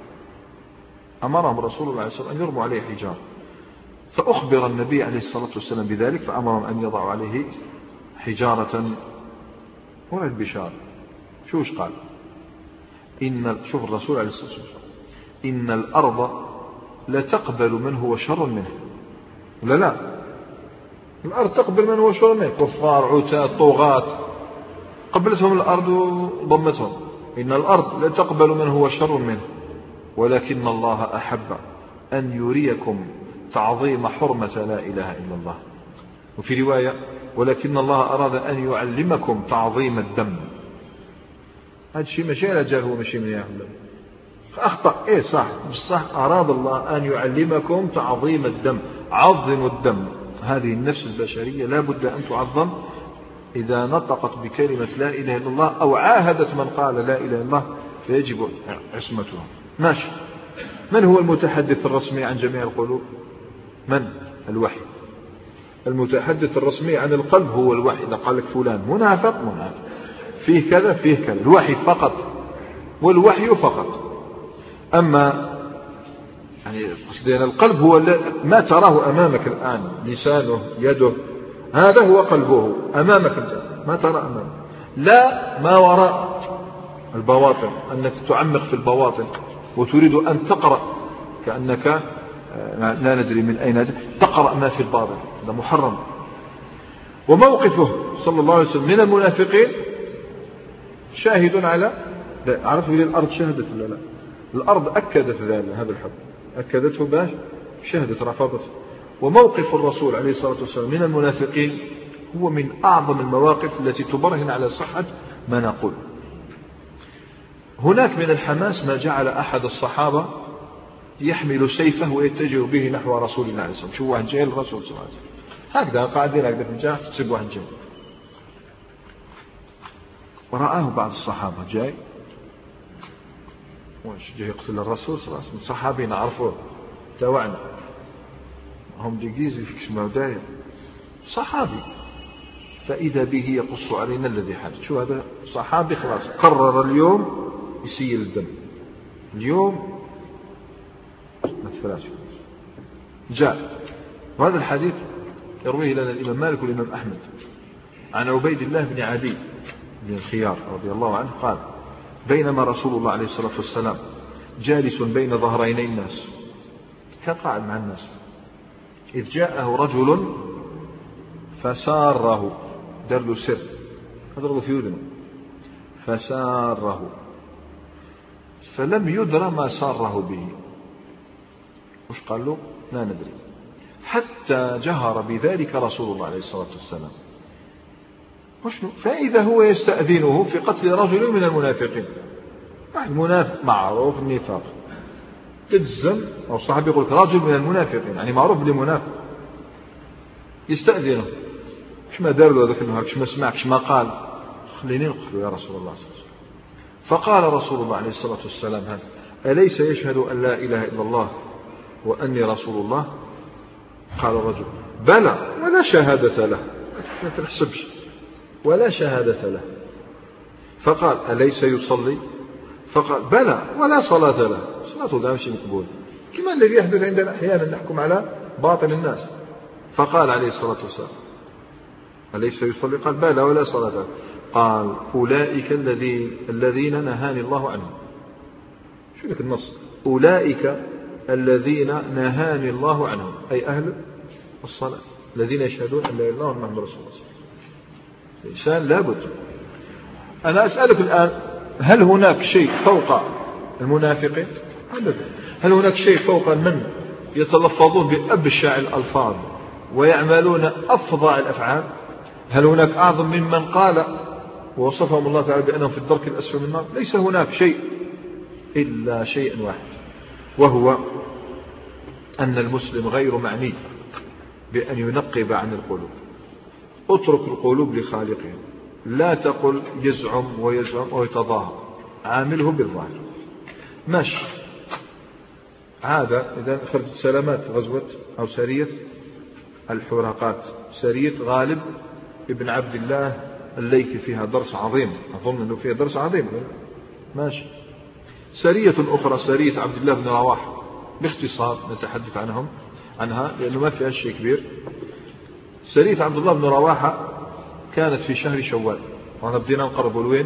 أمرهم الرسول عليه الصلاة والسلام أن يرموا عليه حجار. فأخبر النبي عليه الصلاة والسلام بذلك، فأمرهم أن يضعوا عليه حجارة. هنا البشار، شوش قال؟ إن شوف الرسول عليه الصلاة والسلام، إن الأرض لا تقبل من هو شر منه. لا لا، الأرض تقبل من هو شر منه، كفار عتاة طغاة، قبلتهم الأرض وضمتهم. إن الأرض لا تقبل من هو شر منه، ولكن الله أحب أن يريكم تعظيم حرمة لا إله إلا الله. وفي رواية ولكن الله أراد أن يعلمكم تعظيم الدم. هذا الشيء ماشي على جال، هو ماشي من ياهل أخطأ. إيه صح، صح، أراد الله أن يعلمكم تعظيم الدم، عظموا الدم. هذه النفس البشرية لا بد أن تعظم إذا نطقت بكلمة لا إله إلا الله أو عاهدت من قال لا إله إلا الله، فيجب عصمتها. ماشي. من هو المتحدث الرسمي عن جميع القلوب؟ من؟ الوحي. المتحدث الرسمي عن القلب هو الوحي. إذا قال لك فلان منافق، منافق فيه كذا فيه كذا، الوحي فقط، والوحي فقط. أما يعني قصدنا القلب هو ما تراه أمامك الآن، لسانه، يده، هذا هو قلبه أمامك أنت، ما ترى أمامك، لا ما وراء البواطن، أنك تعمق في البواطن وتريد أن تقرأ كأنك لا ندري من أين تقرأ ما في الباطن، هذا محرم. وموقفه صلى الله عليه وسلم من المنافقين شاهد على، عرفوا لي الأرض شهدت ولا لا؟ الأرض أكدت هذا الحب، أكدته باش شهدت رفضته. وموقف الرسول عليه الصلاة والسلام من المنافقين هو من أعظم المواقف التي تبرهن على صحة ما نقول. هناك من الحماس ما جعل أحد الصحابة يحمل سيفه ويتجه به نحو رسول الله عليه الصلاة والسلام. شو واحد جاي الرسول صلى الله عليه وسلم هكذا قاعدين هكذا في الجاه، تسيب واحد جاي، ورآه بعض الصحابة جاي واش جاي يقتل الرسول صلى الله عليه وسلم. صحابي نعرفوه توعنا، هم ديجيزي في كشماو داير صحابي. فإذا به يقص علينا الذي حدث. شو هذا صحابي خلاص قرر اليوم يسيل الدم، اليوم ما تفلاش. جاء وهذا الحديث يرويه لنا الإمام مالك والإمام أحمد عن عبيد الله بن عدي بن الخيار رضي الله عنه قال: بينما رسول الله عليه الصلاة والسلام جالس بين ظهرين الناس، كان قاعد مع الناس، إذ جاءه رجل فساره، دار له سر، هذا في يدنه، فساره فلم يدر ما ساره به. وش قال له؟ لا ندري، حتى جهر بذلك رسول الله عليه الصلاة والسلام. فإذا هو يستأذنه في قتل رجل من المنافقين. المنافق معروف النفاق تجزم، أو الصحابي يقول رجل من المنافقين يعني معروف بالمنافق، يستأذنه. ايش ما دار له هذاك النهار، ايش ما سمع، ايش ما قال، خليني نقتله يا رسول الله صلى الله عليه وسلم. فقال رسول الله عليه الصلاة والسلام: هذا أليس يشهد أن لا إله إلا الله وأني رسول الله؟ قال الرجل: بلى ولا شهادة له، ما تحسبش ولا شهادة له. فقال: أليس يصلي؟ فقال: بلى ولا صلاة له، صلاته ده مش مقبول، كما الذي يحدث عندنا أحيانا نحكم على باطل الناس. فقال عليه الصلاة والسلام: أليس يصلي؟ قال: بلى ولا صلاة له. قال: أولئك الذين الذين نهاني الله عنهم. شو لك النص؟ أولئك الذين نهاني الله عنهم، أي أهل الصلاة الذين يشهدون أن لا إله إلا الله محمد رسول الله. الإنسان لابد. أنا أسألك الآن، هل هناك شيء فوق المنافقين؟ أبدا. هل هناك شيء فوق من يتلفظون بأبشع الألفاظ ويعملون أفظع الأفعال؟ هل هناك أعظم ممن قال ووصفهم الله تعالى بأنهم في الدرك الأسفل من النار؟ ليس هناك شيء إلا شيء واحد، وهو أن المسلم غير معني بأن ينقب عن القلوب. اترك القلوب لخالقها، لا تقل يزعم ويزعم ويتظاهر، عامله بالظاهر. ماشي، هذا إذا خرجت سلامات غزوة أو سرية الحراقات، سرية غالب ابن عبد الله الليثي، فيها درس عظيم، أظن أنه فيها درس عظيم. ماشي. سرية أخرى سرية عبد الله بن رواحة، باختصار نتحدث عنهم عنها لأنه ما فيها شيء كبير. سرية عبد الله بن رواحة كانت في شهر شوال، وأنا بدينا نقرب الوين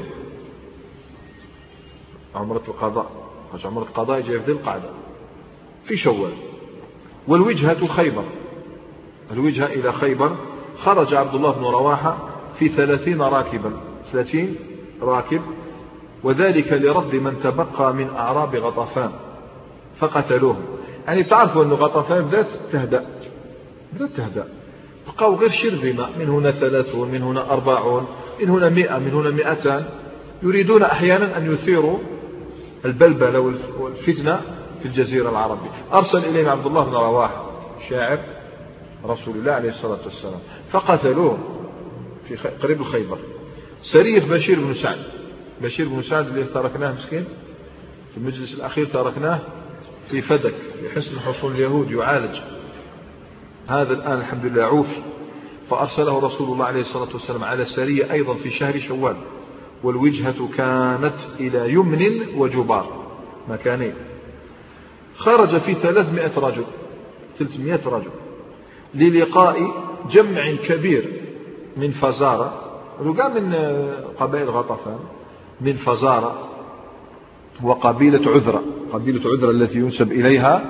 عمرة القضاء، عمرة القضاء جاء في ذي القعدة في شوال، والوجهة خيبر، الوجهة إلى خيبر. خرج عبد الله بن رواحة في ثلاثين راكبا، ثلاثين راكب، وذلك لرد من تبقى من أعراب غطفان فقتلوهم. يعني تعرفوا أن غطفان بدأت تهدأ، بدأت تهدأ، بقوا غير شرذمة، من هنا ثلاثون، من هنا أربعون، من هنا مئة، من هنا مئتان، يريدون أحيانا أن يثيروا البلبلة والفتنة في الجزيرة العربية. أرسل إليهم عبد الله بن رواحة شاعر رسول الله عليه الصلاة والسلام، فقتلوه في قريب الخيبر. سرية بشير بن سعد، بشير بن سعد اللي تركناه مسكين في المجلس الأخير، تركناه في فدك في حصن حصون اليهود يعالج، هذا الآن الحمد لله عوفي. فأرسله رسول الله عليه الصلاة والسلام على سرية أيضا في شهر شوال، والوجهة كانت إلى يمن وجبار، مكانين. خرج في ثلاثمائة رجل، ثلاثمائة رجل، للقاء جمع كبير من فزارة، رجال من قبائل غطفان، من فزارة وقبيلة عذرة، قبيلة عذرة التي ينسب إليها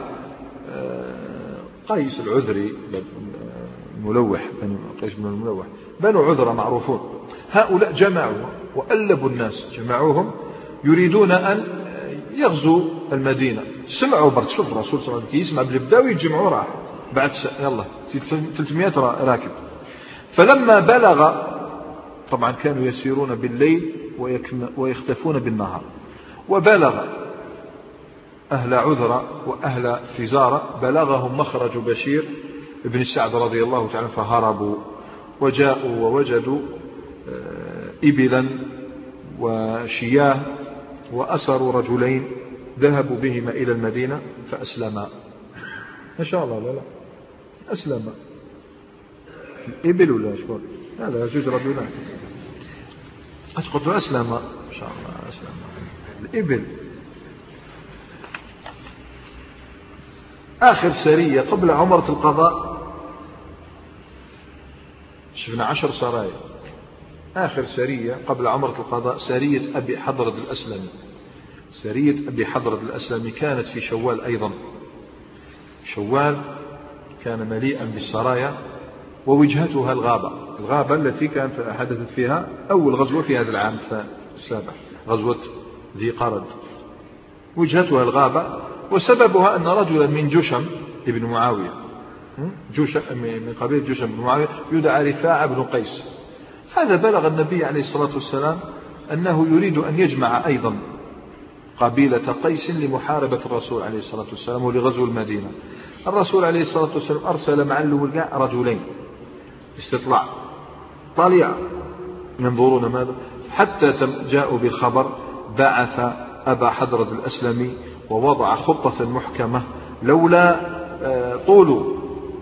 قيس العذري الملوح، قيس بن الملوح، بنو عذرة معروفون. هؤلاء جمعوا وألبوا الناس، جمعوهم يريدون أن يغزوا المدينة. سمعوا برد، شوف الرسول صلى الله عليه وسلم يسمع بالبداوي يجمعوا راح بعد س... يلا ثلاثمائة راكب. فلما بلغ، طبعا كانوا يسيرون بالليل ويختفون بالنهار، وبلغ أهل عذرة وأهل فزارة، بلغهم مخرج بشير ابن سعد رضي الله تعالى، فهربوا وجاءوا ووجدوا إبلا وشياه، وأسروا رجلين ذهبوا بهما إلى المدينة فأسلما. ما شاء الله، لا لا أسلما الإبل ولا شكون؟ لا لا جوج رجلان أسقط أسلما، ما شاء الله أسلما الإبل. آخر سرية قبل عمرة القضاء شفنا عشر سرايا، آخر سرية قبل عمرة القضاء سرية أبي حضرة الأسلمي، سرية أبي حضرة الأسلمي كانت في شوال أيضا. شوال كان مليئا بالسرايا، ووجهتها الغابة، الغابة التي كانت حدثت فيها أول غزوة في هذا العام السابع، غزوة ذي قرد. وجهتها الغابة، وسببها أن رجلا من جشم ابن معاوية، جشم من قبيلة جشم بن معاوية، يدعى رفاعة بن قيس. هذا بلغ النبي عليه الصلاة والسلام أنه يريد أن يجمع أيضا قبيلة قيس لمحاربة الرسول عليه الصلاة والسلام ولغزو المدينة. الرسول عليه الصلاة والسلام أرسل مع الولقاء رجلين استطلاع طالع ينظرون ماذا، حتى جاءوا بالخبر، بعث أبا حضرة الأسلمي ووضع خطة محكمة، لولا طول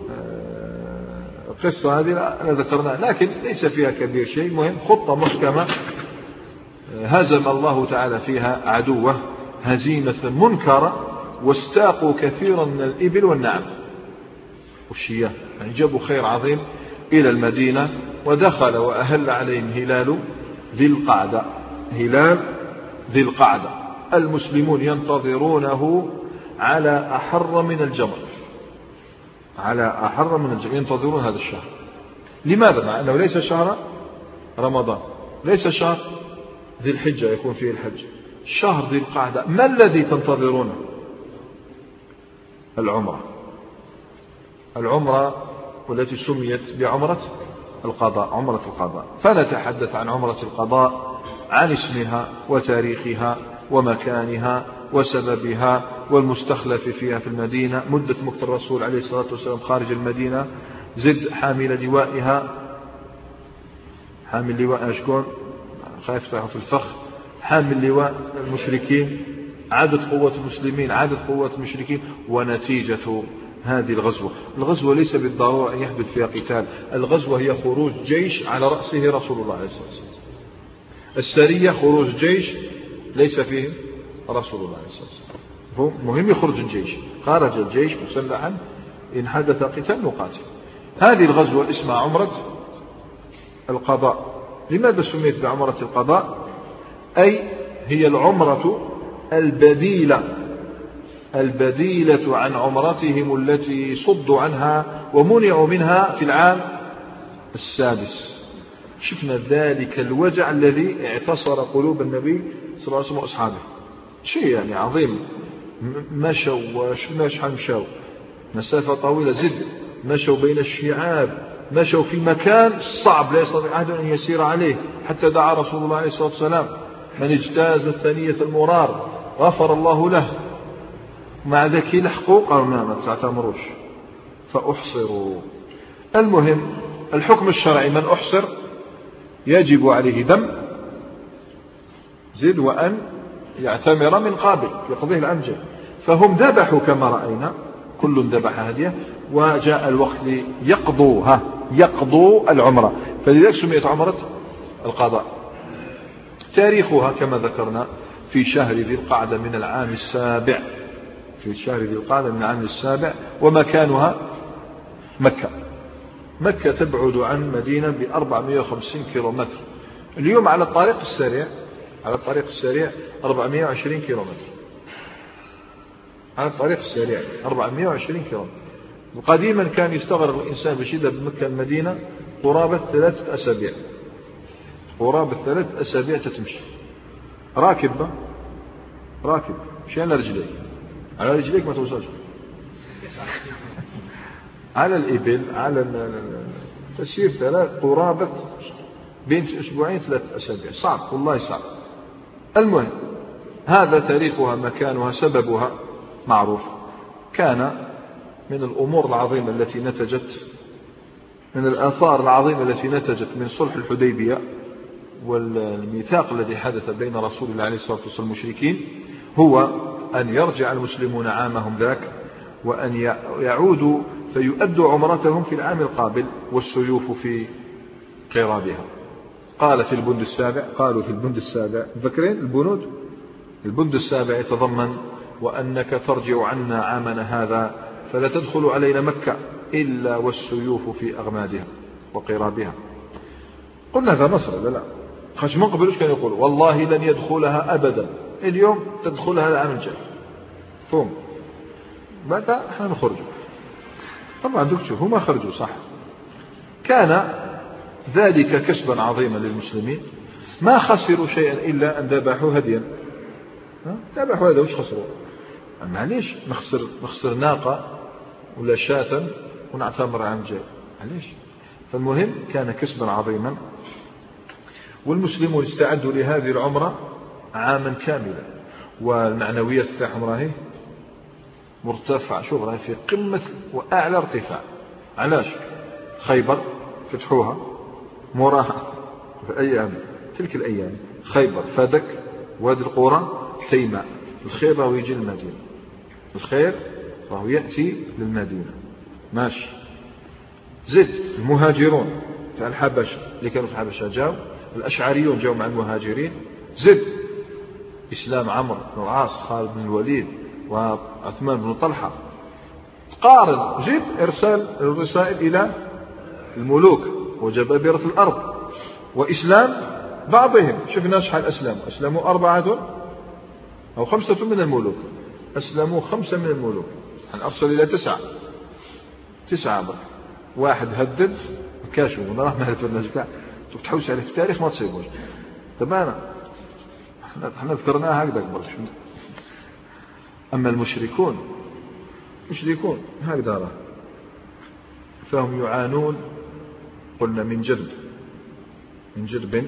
القصة هذه لا ذكرناها، لكن ليس فيها كبير شيء، مهم خطة محكمة هزم الله تعالى فيها عدوه هزيمة منكرة، واستاقوا كثيرا من الإبل والنعم والشياه، يعني جابوا خير عظيم إلى المدينة. ودخل وأهل عليهم هلال ذي القعدة، هلال ذي القعدة، المسلمون ينتظرونه على أحر من الجمر، على أحر من الجمر، ينتظرون هذا الشهر. لماذا؟ مع أنه ليس شهر رمضان، ليس شهر ذي الحجة يكون فيه الحج، شهر ذي القعدة. ما الذي تنتظرونه؟ العمرة، العمرة والتي سميت بعمرة القضاء، عمرة القضاء. فنتحدث عن عمرة القضاء، عن اسمها وتاريخها ومكانها وسببها والمستخلف فيها في المدينة، مدة مكث الرسول عليه الصلاة والسلام خارج المدينة، زد حامل لوائها، حامل لواء أشكون خايف يفتحوا في الفخ، حامل لواء المشركين، عدد قوة المسلمين، عدد قوة المشركين، ونتيجة هذه الغزوة. الغزوة ليس بالضرورة أن يحدث فيها قتال، الغزوة هي خروج جيش على رأسه رسول الله عليه الصلاة والسلام. السرية خروج جيش ليس فيه رسول الله عليه الصلاة والسلام، مهم يخرج الجيش، خرج الجيش مسلحا، إن حدث قتال نقاتل. هذه الغزوة اسمها عمرة القضاء. لماذا سميت بعمرة القضاء؟ أي هي العمرة البديلة البديلة عن عمرتهم التي صدوا عنها ومنعوا منها في العام السادس. شفنا ذلك الوجع الذي اعتصر قلوب النبي صلى الله عليه وسلم وأصحابه، شيء يعني عظيم. مشوا ومش مشوا مسافة طويلة، زد مشوا بين الشعاب، مشوا في مكان صعب لا يستطيع أحد أن يسير عليه، حتى دعا رسول الله عليه الصلاة والسلام: من اجتاز الثانية المرار غفر الله له. مع ذلك لحقوا قالوا ما تعتمروش فأحصروا. المهم الحكم الشرعي: من أحصر يجب عليه دم، زد وأن يعتمر من قابل يقضيه الأمجد. فهم ذبحوا كما رأينا، كل ذبح هديه، وجاء الوقت ليقضوها، يقضوا العمرة، فلذلك سميت عمرة القضاء. تاريخها كما ذكرنا في شهر ذي القعدة من العام السابع، في شهر ذي القعدة من العام السابع. ومكانها مكة. مكة تبعد عن مدينة بأربعمائة وخمسين كيلومتر. اليوم على الطريق السريع على الطريق السريع أربعمائة وعشرين كيلومتر، على الطريق السريع أربعمائة وعشرين كيلومتر. وقديما كان يستغرق الإنسان بشدة بمكة المدينة قرابة ثلاثة أسابيع، قرابة ثلاثة أسابيع تتمشي راكب راكب مش على رجليك، على رجليك ما توصلش على الإبل، على تسير ثلاث قرابة بين أسبوعين ثلاثة أسابيع، صعب والله صعب. المهم هذا تاريخها، مكانها، سببها معروف. كان من الأمور العظيمة التي نتجت من الآثار العظيمة التي نتجت من صلح الحديبية والميثاق الذي حدث بين رسول الله عليه الصلاة والسلام والمشركين هو أن يرجع المسلمون عامهم ذاك، وأن يعودوا فيؤدوا عمرتهم في العام القابل، والسيوف في قرابها. قال في البند السابع قالوا في البند السابع ذكرين البنود، البند السابع يتضمن: وأنك ترجع عنا عامنا هذا فلا تدخل علينا مكة إلا والسيوف في أغمادها وقرابها. قلنا هذا نصر لا لا خش من قبلوش كان يقول والله لن يدخلها أبدا، اليوم تدخلها العام الجاي. فهم متى احنا نخرج؟ طبعا دكتور هما خرجوا صح. كان ذلك كسبا عظيما للمسلمين، ما خسروا شيئا إلا أن ذبحوا هديا. ذبحوا هذا وش خسروا؟ معليش نخسر نخسر ناقة ولا شاة ونعتمر عام جاي، معليش. فالمهم كان كسبا عظيما، والمسلمون استعدوا لهذه العمرة عاما كاملا، والمعنويات تاعهم راهي مرتفع، شوف راهي في قمة وأعلى ارتفاع. علاش؟ خيبر فتحوها موراها في أيام تلك الأيام، خيبر، فدك، وادي القرى، تيماء. الخير راهو يجي للمدينة، الخير راهو يأتي للمدينة، ماشي. زد المهاجرون في الحبشة اللي كانوا في الحبشة جاءوا، الأشعريون جاءوا مع المهاجرين. زد إسلام عمرو بن العاص، خالد بن الوليد، وعثمان بن طلحة. قارن زد إرسال الرسائل إلى الملوك وجبابرة الأرض، وإسلام بعضهم. شفنا شحال أسلام أسلموا أربعة أو خمسة من الملوك، أسلموا خمسة من الملوك، يعني أرسل إلى تسعة تسعة بقى. واحد هدد كاشوا ونراه ما هدفناش كاع، تحوس عليه في التاريخ ما تصيبوش. تمام احنا ذكرناها هكذا قبل. أما المشركون مشركون هكذا راه فهم يعانون قلنا من جد من جدب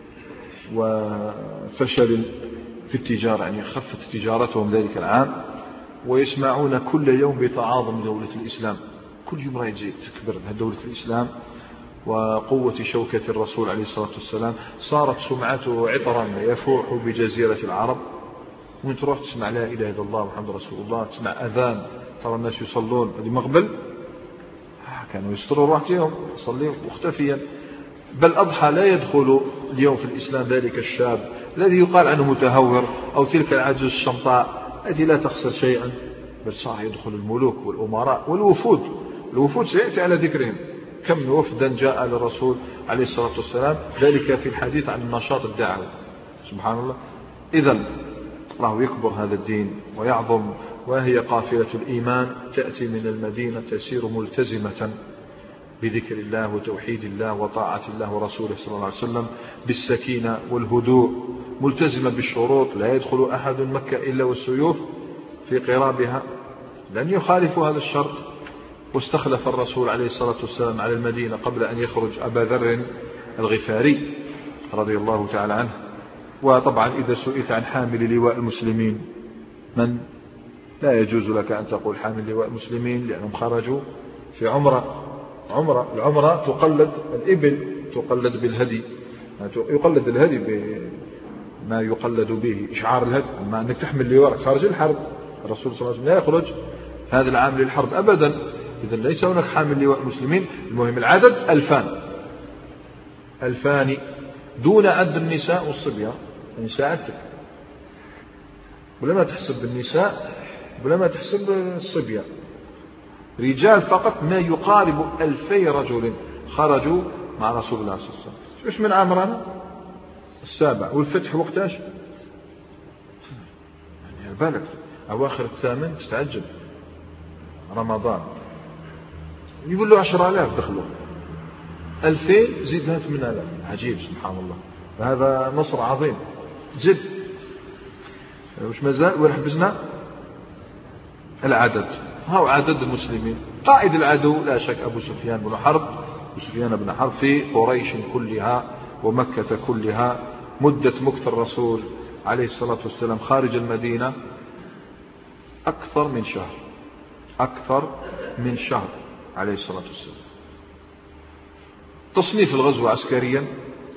وفشل في التجارة، يعني خفت تجارتهم ذلك العام، ويسمعون كل يوم بتعاظم دولة الإسلام، كل يوم راهي تزيد تكبر دولة الإسلام وقوة شوكة الرسول عليه الصلاة والسلام. صارت سمعته عطرا يفوح بجزيرة العرب، وين تروح تسمع لا إله إلا الله محمد رسول الله، تسمع أذان، ترى الناس يصلون هذه مقبل كانوا يستروا روحهم يصلي مختفيا. بل أضحى لا يدخل اليوم في الإسلام ذلك الشاب الذي يقال عنه متهور أو تلك العجوز الشمطاء التي لا تخسر شيئا، بل صار يدخل الملوك والأمراء والوفود. الوفود سيأتي على ذكرهم، كم وفدا جاء للرسول عليه الصلاة والسلام، ذلك في الحديث عن النشاط الدعوي. سبحان الله. إذن الله يكبر هذا الدين ويعظم، وهي قافلة الإيمان تأتي من المدينة تسير ملتزمة بذكر الله وتوحيد الله وطاعة الله ورسوله صلى الله عليه وسلم بالسكينة والهدوء، ملتزمة بالشروط، لا يدخل أحد مكة إلا والسيوف في قرابها، لن يخالفوا هذا الشرط. واستخلف الرسول عليه الصلاة والسلام على المدينة قبل أن يخرج أبا ذر الغفاري رضي الله تعالى عنه. وطبعا إذا سئلت عن حامل لواء المسلمين من؟ لا يجوز لك أن تقول حامل لواء المسلمين، لأنهم خرجوا في عمرة. عمرة العمرة تقلد الإبل، تقلد بالهدي، يقلد الهدي بما يقلد به إشعار الهدي. أما أنك تحمل لواء خارج الحرب، الرسول صلى الله عليه وسلم لا يخرج هذا العام للحرب أبدا. إذن ليس هناك حامل لواء المسلمين. المهم العدد ألفان ألفان دون عد النساء والصبيان. النساء عدتك ولما تحسب بالنساء ولما تحسب الصبيان. رجال فقط ما يقارب ألفي رجل خرجوا مع رسول الله صلى الله عليه وسلم. ايش من عمرنا السابع، والفتح وقتاش يعني بالك أواخر الثامن، تستعجب رمضان يقول له عشر آلاف دخلوا، ألفين زيدنا ثمانية آلاف. عجيب سبحان الله. هذا نصر عظيم. زد وش مازال ولا حبزنا العدد. هو عدد المسلمين. قائد العدو لا شك أبو سفيان بن حرب أبو سفيان بن حرب في قريش كلها ومكة كلها. مدة مكث الرسول عليه الصلاة والسلام خارج المدينة أكثر من شهر، أكثر من شهر عليه الصلاة والسلام. تصنيف الغزو عسكريا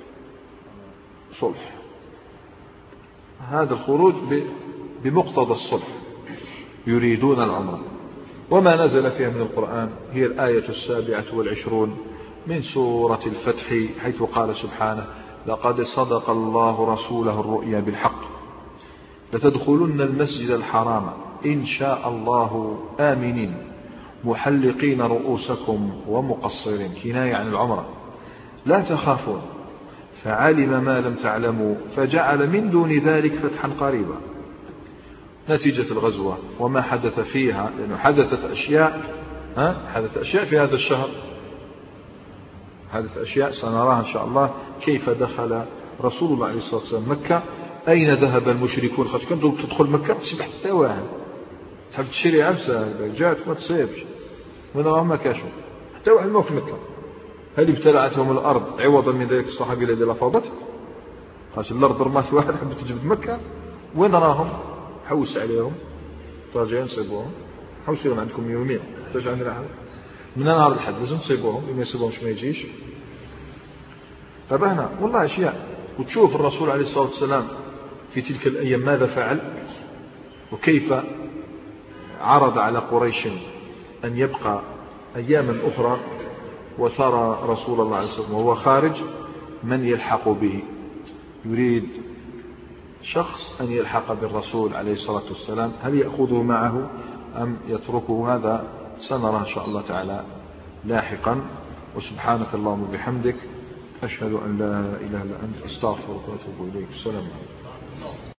صلح، هذا الخروج بمقتضى الصلح، يريدون العمرة. وما نزل فيها من القرآن هي الآية السابعة والعشرون من سورة الفتح، حيث قال سبحانه: لقد صدق الله رسوله الرؤيا بالحق لتدخلن المسجد الحرام إن شاء الله آمنين محلقين رؤوسكم ومقصرين، كناية عن العمرة، لا تخافون فعلم ما لم تعلموا فجعل من دون ذلك فتحا قريبا. نتيجة الغزوة وما حدث فيها، لأنه حدثت أشياء ها حدث أشياء في هذا الشهر، حدث أشياء سنراها إن شاء الله. كيف دخل رسول الله عليه الصلاة والسلام مكة، أين ذهب المشركون. خاطر كنت تدخل مكة تسبح حتى واحد، تحب تشري عبسة جات ما تصيبش، وين راهم ما كاشوا حتى واحد ما في مكة. هل ابتلعتهم الأرض عوضا من ذلك الصحابي الذي لفظت؟ خاطر الأرض رمات واحد حب تجبد مكة، وين راهم؟ حوس عليهم راجعين صيبوهم، حوسوا لهم عندكم يومين ترجع عندنا حد من نهار الحد لازم تصيبوهم، إما يصيبهمش ما يجيش. طب هنا والله أشياء. وتشوف الرسول عليه الصلاة والسلام في تلك الأيام ماذا فعل، وكيف عرض على قريش أن يبقى أياما أخرى، وترى رسول الله عليه الصلاة والسلام وهو خارج من يلحق به، يريد شخص أن يلحق بالرسول عليه الصلاة والسلام، هل يأخذه معه أم يتركه؟ هذا سنرى إن شاء الله تعالى لاحقا. وسبحانك اللهم وبحمدك أشهد أن لا إله إلا أنت أستغفرك وأتوب إليك. السلام عليكم.